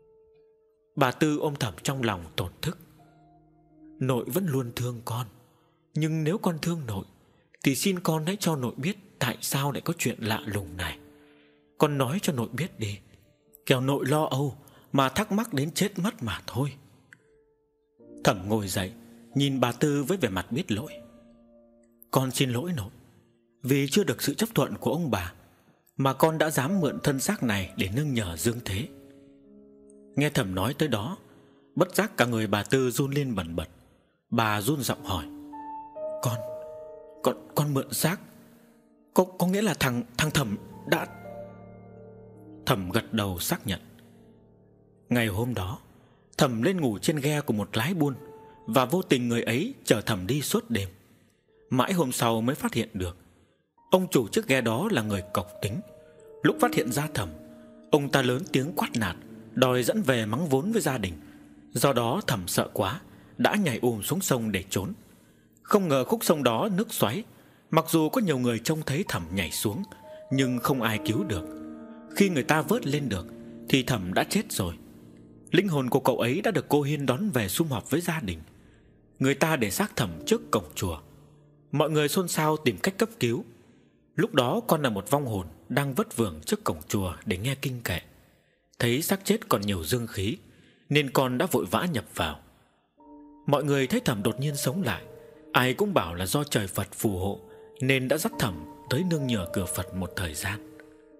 Speaker 1: Bà Tư ôm Thẩm trong lòng tổn thức. Nội vẫn luôn thương con, nhưng nếu con thương nội thì xin con hãy cho nội biết tại sao lại có chuyện lạ lùng này. Con nói cho nội biết đi, kẻo nội lo âu mà thắc mắc đến chết mất mà thôi. Thẩm ngồi dậy, nhìn bà Tư với vẻ mặt biết lỗi. Con xin lỗi nội, vì chưa được sự chấp thuận của ông bà mà con đã dám mượn thân xác này để nương nhờ dương thế. Nghe Thẩm nói tới đó, bất giác cả người bà Tư run lên bần bật. Bà run giọng hỏi. Con, con, con mượn xác? Có, có nghĩa là thằng, thằng Thẩm đã... Thẩm gật đầu xác nhận. Ngày hôm đó, Thẩm lên ngủ trên ghe của một lái buôn, và vô tình người ấy chở Thẩm đi suốt đêm. Mãi hôm sau mới phát hiện được ông chủ chiếc ghe đó là người cộc tính. Lúc phát hiện ra Thẩm, ông ta lớn tiếng quát nạt, đòi dẫn về mắng vốn với gia đình. Do đó Thẩm sợ quá, đã nhảy ùm xuống sông để trốn. Không ngờ khúc sông đó nước xoáy. Mặc dù có nhiều người trông thấy Thẩm nhảy xuống, nhưng không ai cứu được. Khi người ta vớt lên được thì Thẩm đã chết rồi. Linh hồn của cậu ấy đã được cô Hiên đón về sum họp với gia đình. Người ta để xác Thẩm trước cổng chùa. Mọi người xôn xao tìm cách cấp cứu. Lúc đó con là một vong hồn đang vất vưởng trước cổng chùa để nghe kinh kệ. Thấy xác chết còn nhiều dương khí, nên con đã vội vã nhập vào. Mọi người thấy Thẩm đột nhiên sống lại, ai cũng bảo là do trời Phật phù hộ, nên đã dắt Thẩm tới nương nhờ cửa Phật một thời gian.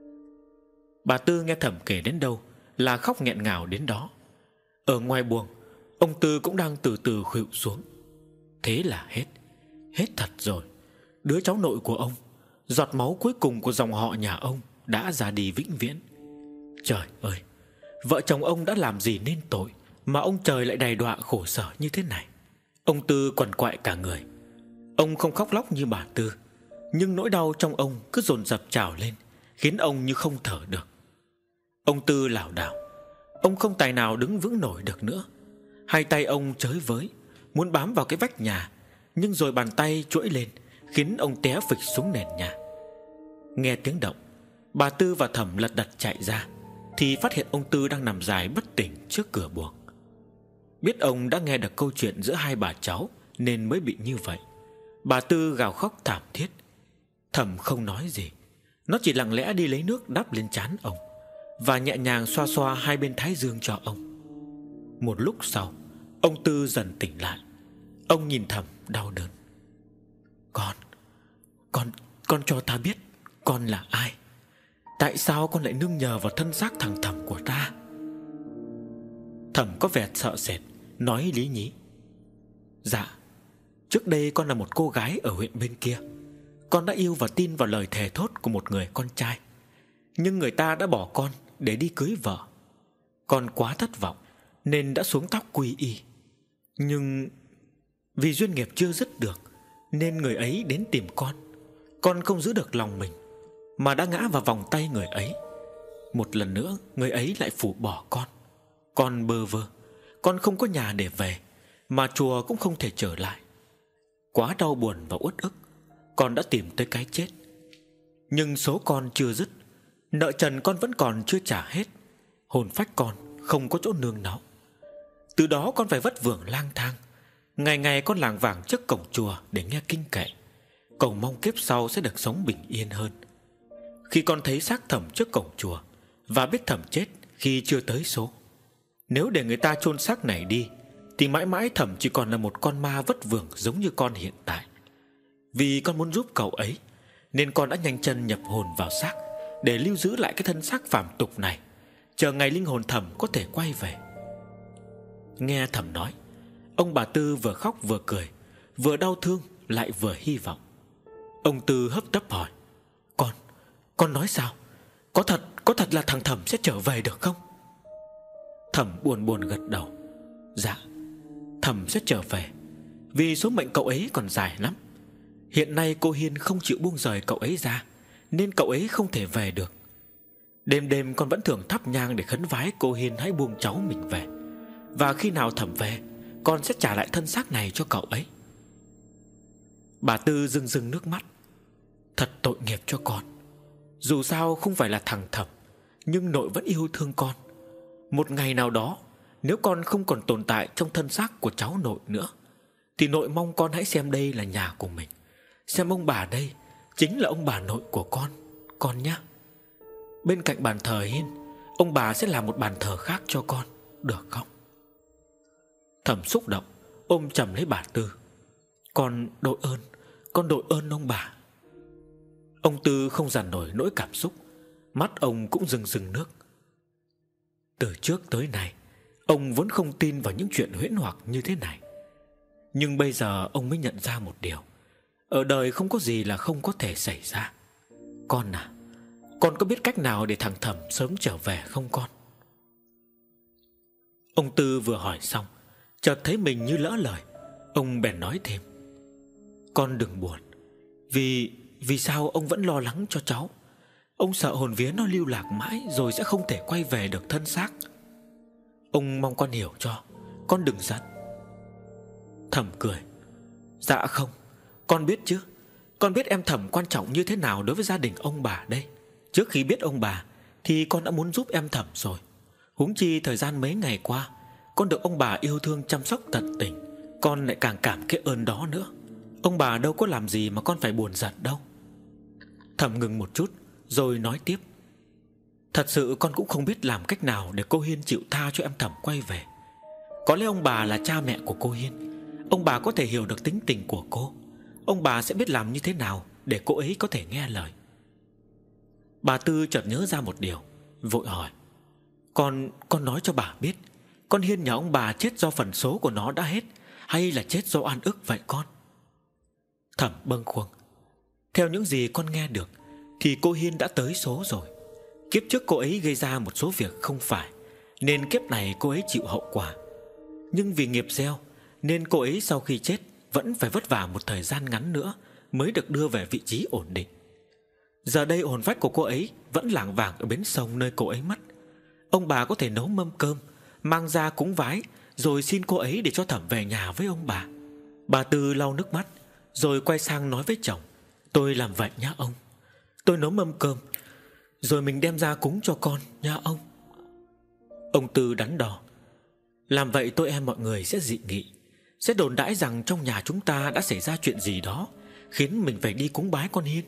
Speaker 1: Bà Tư nghe Thẩm kể đến đâu là khóc nghẹn ngào đến đó. Ở ngoài buồng, ông Tư cũng đang từ từ khuỵu xuống. Thế là hết, hết thật rồi. Đứa cháu nội của ông, giọt máu cuối cùng của dòng họ nhà ông, đã ra đi vĩnh viễn. Trời ơi, vợ chồng ông đã làm gì nên tội mà ông trời lại đầy đọa khổ sở như thế này? Ông Tư quằn quại cả người. Ông không khóc lóc như bà Tư, nhưng nỗi đau trong ông cứ dồn dập trào lên, khiến ông như không thở được. Ông Tư lảo đảo. Ông không tài nào đứng vững nổi được nữa. Hai tay ông chới với, muốn bám vào cái vách nhà, nhưng rồi bàn tay chuỗi lên, khiến ông té phịch xuống nền nhà. Nghe tiếng động, Bà Tư và Thẩm lật đật chạy ra thì phát hiện ông Tư đang nằm dài bất tỉnh trước cửa buồng. Biết ông đã nghe được câu chuyện giữa hai bà cháu nên mới bị như vậy. Bà Tư gào khóc thảm thiết. Thẩm không nói gì. Nó chỉ lặng lẽ đi lấy nước đắp lên trán ông và nhẹ nhàng xoa xoa hai bên thái dương cho ông. Một lúc sau, ông Tư dần tỉnh lại. Ông nhìn Thẩm đau đớn. Con, con, con cho ta biết con là ai. Tại sao con lại nương nhờ vào thân xác thằng Thẩm của ta? Thẩm có vẻ sợ sệt, nói lý nhí. Dạ, trước đây con là một cô gái ở huyện bên kia. Con đã yêu và tin vào lời thề thốt của một người con trai. Nhưng người ta đã bỏ con để đi cưới vợ. Con quá thất vọng nên đã xuống tóc quy y. Nhưng vì duyên nghiệp chưa dứt được nên người ấy đến tìm con. Con không giữ được lòng mình mà đã ngã vào vòng tay người ấy. Một lần nữa người ấy lại phủ bỏ con. Con bơ vơ. Con không có nhà để về, mà chùa cũng không thể trở lại. Quá đau buồn và uất ức, con đã tìm tới cái chết. Nhưng số con chưa dứt, nợ trần con vẫn còn chưa trả hết. Hồn phách con không có chỗ nương náu. Từ đó con phải vất vưởng lang thang. Ngày ngày con lảng vảng trước cổng chùa để nghe kinh kệ, cầu mong kiếp sau sẽ được sống bình yên hơn. Khi con thấy xác Thẩm trước cổng chùa và biết Thẩm chết khi chưa tới số, nếu để người ta chôn xác này đi thì mãi mãi Thẩm chỉ còn là một con ma vất vưởng giống như con hiện tại. Vì con muốn giúp cậu ấy nên con đã nhanh chân nhập hồn vào xác để lưu giữ lại cái thân xác phàm tục này, chờ ngày linh hồn Thẩm có thể quay về. Nghe Thẩm nói, ông bà Tư vừa khóc vừa cười, vừa đau thương lại vừa hy vọng. Ông Tư hấp tấp hỏi: Con, con nói sao? Có thật, có thật là thằng Thẩm sẽ trở về được không? Thẩm buồn buồn gật đầu. Dạ, Thẩm sẽ trở về. Vì số mệnh cậu ấy còn dài lắm. Hiện nay cô Hiên không chịu buông rời cậu ấy ra, nên cậu ấy không thể về được. Đêm đêm con vẫn thường thắp nhang để khấn vái cô Hiên hãy buông cháu mình về. Và khi nào Thẩm về, con sẽ trả lại thân xác này cho cậu ấy. Bà Tư rưng rưng nước mắt. Thật tội nghiệp cho con. Dù sao không phải là thằng Thẩm, nhưng nội vẫn yêu thương con. Một ngày nào đó, nếu con không còn tồn tại trong thân xác của cháu nội nữa, thì nội mong con hãy xem đây là nhà của mình. Xem ông bà đây chính là ông bà nội của con, con nhé. Bên cạnh bàn thờ Hiên, ông bà sẽ làm một bàn thờ khác cho con, được không? Thẩm xúc động ôm chầm lấy bà Tư. Con đội ơn, con đội ơn ông bà. Ông Tư không dằn nổi nỗi cảm xúc, mắt ông cũng rưng rưng nước. Từ trước tới nay, ông vốn không tin vào những chuyện huyễn hoặc như thế này. Nhưng bây giờ ông mới nhận ra một điều: ở đời không có gì là không có thể xảy ra. Con à, con có biết cách nào để thằng Thẩm sớm trở về không con? Ông Tư vừa hỏi xong, chợt thấy mình như lỡ lời. Ông bèn nói thêm: Con đừng buồn. Vì Vì sao ông vẫn lo lắng cho cháu? Ông sợ hồn vía nó lưu lạc mãi rồi sẽ không thể quay về được thân xác. Ông mong con hiểu cho. Con đừng giận. Thẩm cười. Dạ không, con biết chứ. Con biết em Thẩm quan trọng như thế nào đối với gia đình ông bà đây. Trước khi biết ông bà thì con đã muốn giúp em Thẩm rồi. Huống chi thời gian mấy ngày qua con được ông bà yêu thương chăm sóc tận tình, con lại càng cảm cái ơn đó nữa. Ông bà đâu có làm gì mà con phải buồn giận đâu. Thẩm ngừng một chút rồi nói tiếp: Thật sự con cũng không biết làm cách nào để cô Hiên chịu tha cho em Thẩm quay về. Có lẽ ông bà là cha mẹ của cô Hiên. Ông bà có thể hiểu được tính tình của cô. Ông bà sẽ biết làm như thế nào để cô ấy có thể nghe lời. Bà Tư chợt nhớ ra một điều, vội hỏi: Con, con nói cho bà biết, con Hiên nhà ông bà chết do phần số của nó đã hết, hay là chết do oan ức vậy con? Thẩm bâng khuâng. Theo những gì con nghe được thì cô Hiên đã tới số rồi. Kiếp trước cô ấy gây ra một số việc không phải, nên kiếp này cô ấy chịu hậu quả. Nhưng vì nghiệp gieo nên cô ấy sau khi chết vẫn phải vất vả một thời gian ngắn nữa mới được đưa về vị trí ổn định. Giờ đây hồn phách của cô ấy vẫn lảng vảng ở bến sông nơi cô ấy mất. Ông bà có thể nấu mâm cơm, mang ra cúng vái, rồi xin cô ấy để cho Thẩm về nhà với ông bà. Bà Tư lau nước mắt rồi quay sang nói với chồng: Tôi làm vậy nhá ông. Tôi nấu mâm cơm, rồi mình đem ra cúng cho con nha ông. Ông Tư đắn đo. Làm vậy tôi em mọi người sẽ dị nghị, sẽ đồn đãi rằng trong nhà chúng ta đã xảy ra chuyện gì đó khiến mình phải đi cúng bái con Hiên.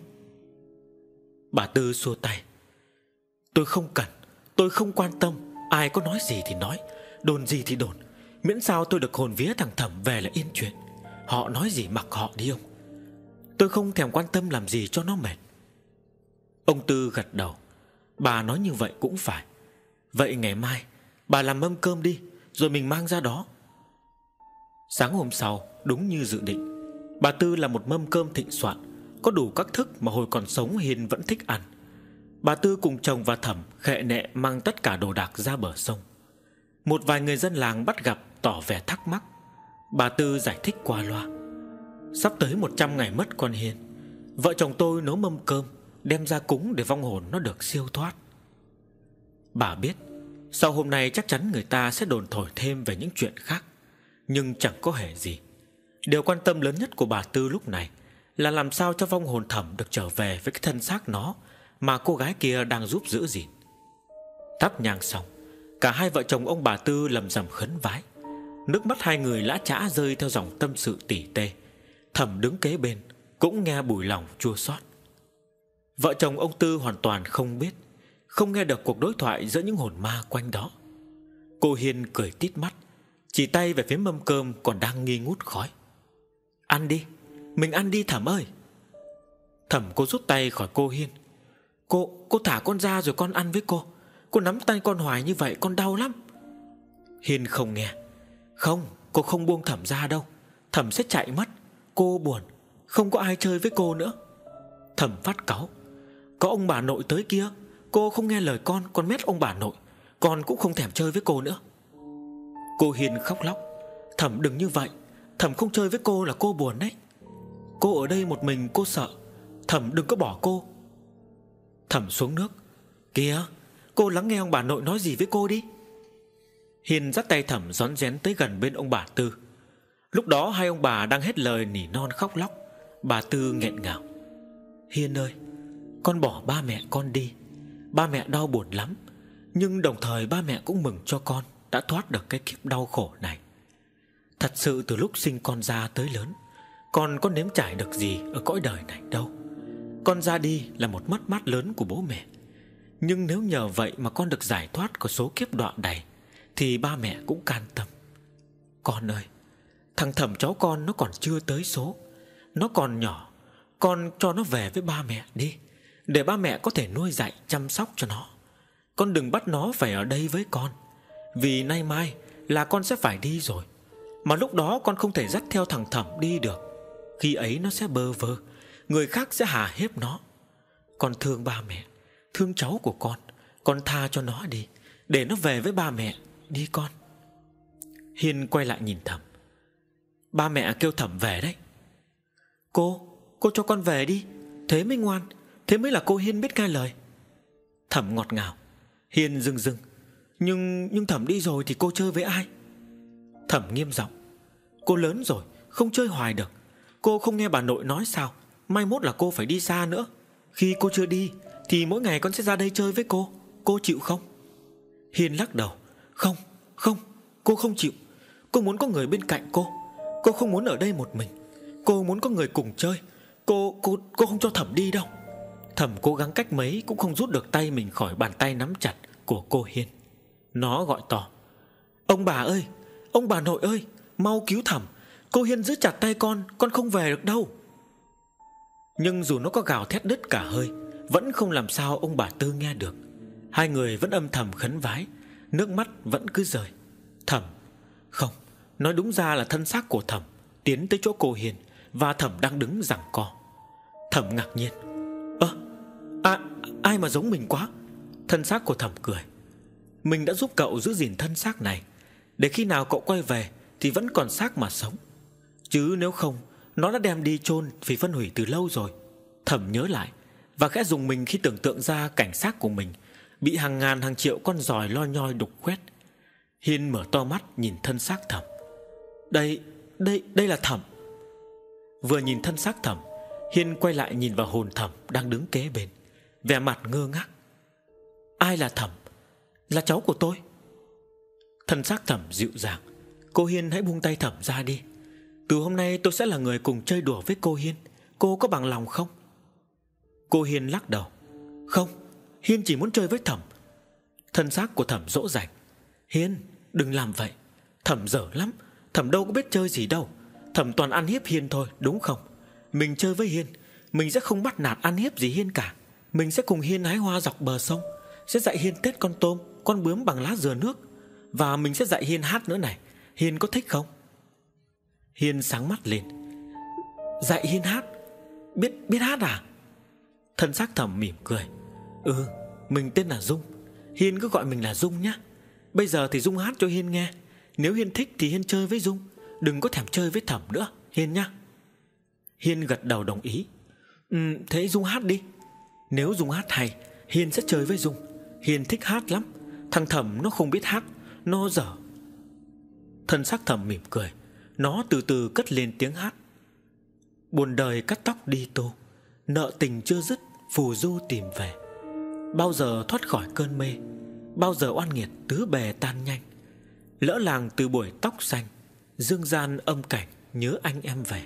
Speaker 1: Bà Tư xua tay. Tôi không cần, tôi không quan tâm. Ai có nói gì thì nói, đồn gì thì đồn, miễn sao tôi được hồn vía thằng Thẩm về là yên chuyện. Họ nói gì mặc họ đi ông. Tôi không thèm quan tâm làm gì cho nó mệt. Ông Tư gật đầu. Bà nói như vậy cũng phải. Vậy ngày mai bà làm mâm cơm đi, rồi mình mang ra đó. Sáng hôm sau, đúng như dự định, bà Tư làm một mâm cơm thịnh soạn, có đủ các thức mà hồi còn sống Hiên vẫn thích ăn. Bà Tư cùng chồng và Thẩm khệ nệ mang tất cả đồ đạc ra bờ sông. Một vài người dân làng bắt gặp tỏ vẻ thắc mắc. Bà Tư giải thích qua loa. Sắp tới một trăm ngày mất con Hiên, vợ chồng tôi nấu mâm cơm đem ra cúng để vong hồn nó được siêu thoát. Bà biết sau hôm nay chắc chắn người ta sẽ đồn thổi thêm về những chuyện khác, nhưng chẳng có hề gì. Điều quan tâm lớn nhất của bà Tư lúc này là làm sao cho vong hồn Thẩm được trở về với cái thân xác nó mà cô gái kia đang giúp giữ gìn. Thắp nhang xong, cả hai vợ chồng ông bà Tư lầm rầm khấn vái. Nước mắt hai người lã chã rơi theo dòng tâm sự tỉ tê. Thẩm đứng kế bên cũng nghe bùi lòng chua xót. Vợ chồng ông Tư hoàn toàn không biết, không nghe được cuộc đối thoại giữa những hồn ma quanh đó. Cô Hiên cười tít mắt, chỉ tay về phía mâm cơm còn đang nghi ngút khói. Ăn đi, mình ăn đi Thẩm ơi. Thẩm cô rút tay khỏi cô Hiên. Cô, cô thả con ra rồi con ăn với cô. Cô nắm tay con hoài như vậy con đau lắm. Hiên không nghe. Không, cô không buông Thẩm ra đâu. Thẩm sẽ chạy mất. Cô buồn, không có ai chơi với cô nữa. Thẩm phát cáu. Có ông bà nội tới kia, cô không nghe lời con, con mét ông bà nội. Con cũng không thèm chơi với cô nữa. Cô Hiên khóc lóc. Thẩm đừng như vậy, Thẩm không chơi với cô là cô buồn đấy. Cô ở đây một mình cô sợ. Thẩm đừng có bỏ cô. Thẩm xuống nước. Kìa, cô lắng nghe ông bà nội nói gì với cô đi. Hiên dắt tay Thẩm rón rén tới gần bên ông bà Tư. Lúc đó hai ông bà đang hết lời nỉ non khóc lóc. Bà Tư nghẹn ngào. Hiên ơi, con bỏ ba mẹ con đi. Ba mẹ đau buồn lắm, nhưng đồng thời ba mẹ cũng mừng cho con đã thoát được cái kiếp đau khổ này. Thật sự từ lúc sinh con ra tới lớn, con có nếm trải được gì ở cõi đời này đâu. Con ra đi là một mất mát lớn của bố mẹ, nhưng nếu nhờ vậy mà con được giải thoát khỏi số kiếp đọa đầy, thì ba mẹ cũng can tâm. Con ơi, thằng Thẩm cháu con nó còn chưa tới số, nó còn nhỏ. Con cho nó về với ba mẹ đi, để ba mẹ có thể nuôi dạy chăm sóc cho nó. Con đừng bắt nó phải ở đây với con, vì nay mai là con sẽ phải đi rồi. Mà lúc đó con không thể dắt theo thằng Thẩm đi được. Khi ấy nó sẽ bơ vơ, người khác sẽ hà hiếp nó. Con thương ba mẹ, thương cháu của con. Con tha cho nó đi, để nó về với ba mẹ đi con. Hiên quay lại nhìn Thẩm. Ba mẹ kêu Thẩm về đấy. Cô, cô cho con về đi, thế mới ngoan, thế mới là cô Hiên biết nghe lời. Thẩm ngọt ngào. Hiên rưng rưng. Nhưng, nhưng Thẩm đi rồi thì cô chơi với ai? Thẩm nghiêm giọng. Cô lớn rồi, không chơi hoài được. Cô không nghe bà nội nói sao mai mốt là cô phải đi xa nữa. Khi cô chưa đi thì mỗi ngày con sẽ ra đây chơi với cô. Cô chịu không? Hiên lắc đầu. Không, không, cô không chịu. Cô muốn có người bên cạnh cô. Cô không muốn ở đây một mình. Cô muốn có người cùng chơi. Cô, cô, cô không cho Thẩm đi đâu. Thẩm cố gắng cách mấy cũng không rút được tay mình khỏi bàn tay nắm chặt của cô Hiên. Nó gọi to. Ông bà ơi, ông bà nội ơi, mau cứu Thẩm. Cô Hiên giữ chặt tay con, con không về được đâu. Nhưng dù nó có gào thét đứt cả hơi, vẫn không làm sao ông bà Tư nghe được. Hai người vẫn âm thầm khấn vái, nước mắt vẫn cứ rơi. Thẩm, không, nói đúng ra là thân xác của Thẩm tiến tới chỗ cô Hiên, và Thẩm đang đứng giằng co. Thẩm ngạc nhiên. Ơ, à, ai mà giống mình quá. Thân xác của Thẩm cười. Mình đã giúp cậu giữ gìn thân xác này, để khi nào cậu quay về thì vẫn còn xác mà sống. Chứ nếu không, nó đã đem đi chôn vì phân hủy từ lâu rồi. Thẩm nhớ lại và khẽ rùng mình khi tưởng tượng ra cảnh xác của mình bị hàng ngàn hàng triệu con giòi lo nhoi đục khoét. Hiên mở to mắt nhìn thân xác Thẩm. Đây, đây, đây là Thẩm. Vừa nhìn thân xác Thẩm, Hiên quay lại nhìn vào hồn Thẩm đang đứng kế bên, vẻ mặt ngơ ngác. Ai là Thẩm? Là cháu của tôi. Thân xác Thẩm dịu dàng. Cô Hiên hãy buông tay Thẩm ra đi. Từ hôm nay tôi sẽ là người cùng chơi đùa với cô Hiên. Cô có bằng lòng không? Cô Hiên lắc đầu. Không, Hiên chỉ muốn chơi với Thẩm. Thân xác của Thẩm dỗ dành. Hiên, đừng làm vậy. Thẩm dở lắm. Thẩm đâu có biết chơi gì đâu. Thẩm toàn ăn hiếp Hiên thôi, đúng không? Mình chơi với Hiên, mình sẽ không bắt nạt ăn hiếp gì Hiên cả. Mình sẽ cùng Hiên hái hoa dọc bờ sông, sẽ dạy Hiên tết con tôm, con bướm bằng lá dừa nước. Và mình sẽ dạy Hiên hát nữa này. Hiên có thích không? Hiên sáng mắt lên. Dạy Hiên hát? Biết biết hát à? Thân xác Thẩm mỉm cười. Ừ, mình tên là Dung. Hiên cứ gọi mình là Dung nhé. Bây giờ thì Dung hát cho Hiên nghe. Nếu Hiên thích thì Hiên chơi với Dung, đừng có thèm chơi với Thẩm nữa, Hiên nhá. Hiên gật đầu đồng ý. Ừ, thế Dung hát đi. Nếu Dung hát hay, Hiên sẽ chơi với Dung. Hiên thích hát lắm. Thằng Thẩm nó không biết hát, nó dở. Thân xác Thẩm mỉm cười. Nó từ từ cất lên tiếng hát. Buồn đời cắt tóc đi tô, nợ tình chưa dứt, phù du tìm về. Bao giờ thoát khỏi cơn mê, bao giờ oan nghiệt tứ bề tan nhanh. Lỡ làng từ buổi tóc xanh, dương gian âm cảnh nhớ anh em về.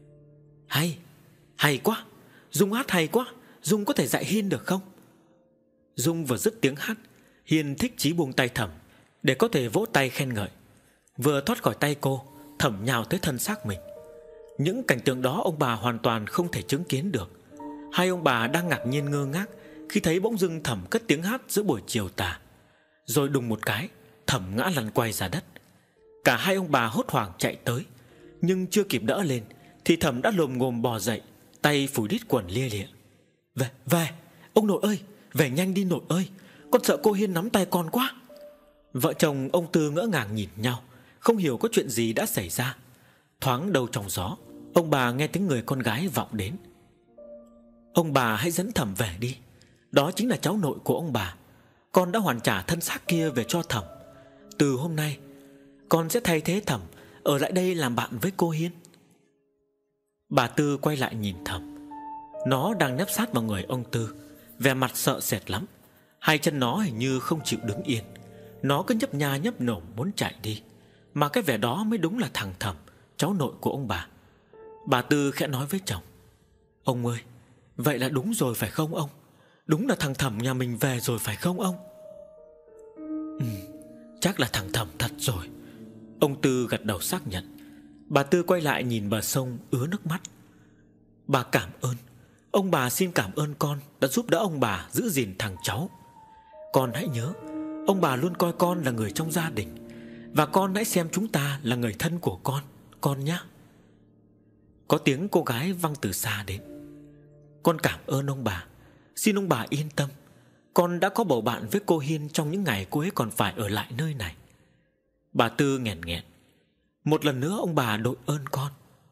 Speaker 1: Hay, hay quá. Dung hát hay quá. Dung có thể dạy Hiên được không? Dung vừa dứt tiếng hát, Hiên thích chí buông tay Thẩm để có thể vỗ tay khen ngợi. Vừa thoát khỏi tay cô, Thẩm nhào tới thân xác mình. Những cảnh tượng đó ông bà hoàn toàn không thể chứng kiến được. Hai ông bà đang ngạc nhiên ngơ ngác khi thấy bỗng dưng Thẩm cất tiếng hát giữa buổi chiều tà. Rồi đùng một cái, Thẩm ngã lăn quay ra đất. Cả hai ông bà hốt hoảng chạy tới, nhưng chưa kịp đỡ lên thì Thẩm đã lồm ngồm bò dậy, tay phủi đít quần lia lịa. Về, về, ông nội ơi, về nhanh đi nội ơi, con sợ cô Hiên nắm tay con quá. Vợ chồng ông Tư ngỡ ngàng nhìn nhau, không hiểu có chuyện gì đã xảy ra. Thoáng đâu trong gió, ông bà nghe tiếng người con gái vọng đến. Ông bà hãy dẫn Thẩm về đi. Đó chính là cháu nội của ông bà. Con đã hoàn trả thân xác kia về cho Thẩm. Từ hôm nay con sẽ thay thế Thẩm ở lại đây làm bạn với cô Hiên. Bà Tư quay lại nhìn Thẩm. Nó đang nép sát vào người ông Tư, vẻ mặt sợ sệt lắm. Hai chân nó hình như không chịu đứng yên. Nó cứ nhấp nha nhấp nhổm muốn chạy đi. Mà cái vẻ đó mới đúng là thằng Thẩm, cháu nội của ông bà. Bà Tư khẽ nói với chồng. Ông ơi, vậy là đúng rồi phải không ông? Đúng là thằng Thẩm nhà mình về rồi phải không ông? Ừ, chắc là thằng Thẩm thật rồi. Ông Tư gật đầu xác nhận. Bà Tư quay lại nhìn bờ sông ứa nước mắt. Bà cảm ơn. Ông bà xin cảm ơn con đã giúp đỡ ông bà giữ gìn thằng cháu. Con hãy nhớ, ông bà luôn coi con là người trong gia đình, và con hãy xem chúng ta là người thân của con, con nhé. Có tiếng cô gái văng từ xa đến. Con cảm ơn ông bà. Xin ông bà yên tâm, con đã có bầu bạn với cô Hiên trong những ngày cô ấy còn phải ở lại nơi này. Bà Tư nghẹn nghẹn. Một lần nữa ông bà đội ơn con.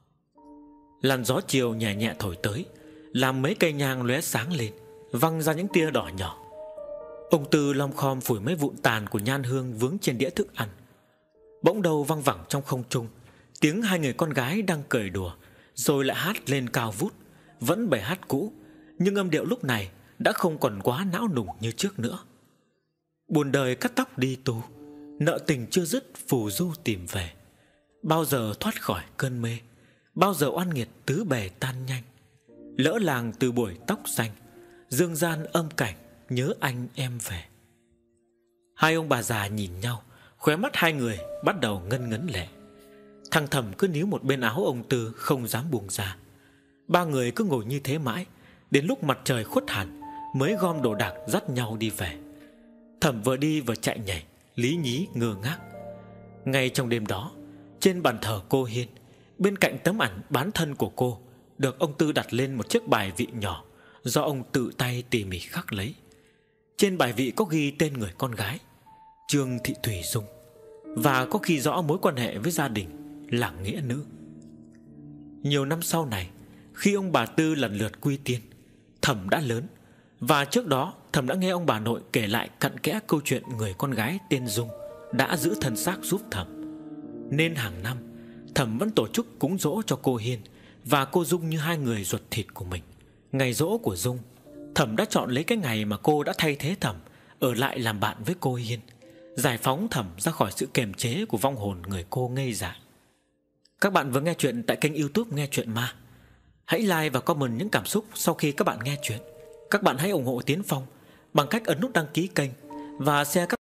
Speaker 1: Làn gió chiều nhẹ nhẹ thổi tới, làm mấy cây nhang lóe sáng lên, văng ra những tia đỏ nhỏ. Ông Tư lom khom phủi mấy vụn tàn của nhang hương vướng trên đĩa thức ăn. Bỗng đầu văng vẳng trong không trung tiếng hai người con gái đang cười đùa, rồi lại hát lên cao vút. Vẫn bài hát cũ, nhưng âm điệu lúc này đã không còn quá não nùng như trước nữa. Buồn đời cắt tóc đi tu, nợ tình chưa dứt, phù du tìm về. Bao giờ thoát khỏi cơn mê, bao giờ oan nghiệt tứ bề tan nhanh. Lỡ làng từ buổi tóc xanh, dương gian âm cảnh nhớ anh em về. Hai ông bà già nhìn nhau, khóe mắt hai người bắt đầu ngân ngấn lệ. Thằng Thẩm cứ níu một bên áo ông Tư không dám buông ra. Ba người cứ ngồi như thế mãi, đến lúc mặt trời khuất hẳn mới gom đồ đạc dắt nhau đi về. Thẩm vừa đi vừa chạy nhảy, lý nhí ngơ ngác. Ngay trong đêm đó, trên bàn thờ cô Hiên, bên cạnh tấm ảnh bán thân của cô, được ông Tư đặt lên một chiếc bài vị nhỏ do ông tự tay tỉ mỉ khắc lấy. Trên bài vị có ghi tên người con gái, Trương Thị Thủy Dung, và có ghi rõ mối quan hệ với gia đình là nghĩa nữ. Nhiều năm sau này, khi ông bà Tư lần lượt quy tiên, Thẩm đã lớn. Và trước đó Thẩm đã nghe ông bà nội kể lại cặn kẽ câu chuyện người con gái tên Dung đã giữ thân xác giúp Thẩm. Nên hàng năm Thẩm vẫn tổ chức cúng dỗ cho cô Hiên và cô Dung như hai người ruột thịt của mình. Ngày dỗ của Dung, Thẩm đã chọn lấy cái ngày mà cô đã thay thế Thẩm ở lại làm bạn với cô Hiên, giải phóng Thẩm ra khỏi sự kềm chế của vong hồn người cô ngây dại. Các bạn vừa nghe chuyện tại kênh YouTube Nghe Chuyện Ma. Hãy like và comment những cảm xúc sau khi các bạn nghe chuyện. Các bạn hãy ủng hộ Tiến Phong bằng cách ấn nút đăng ký kênh và share các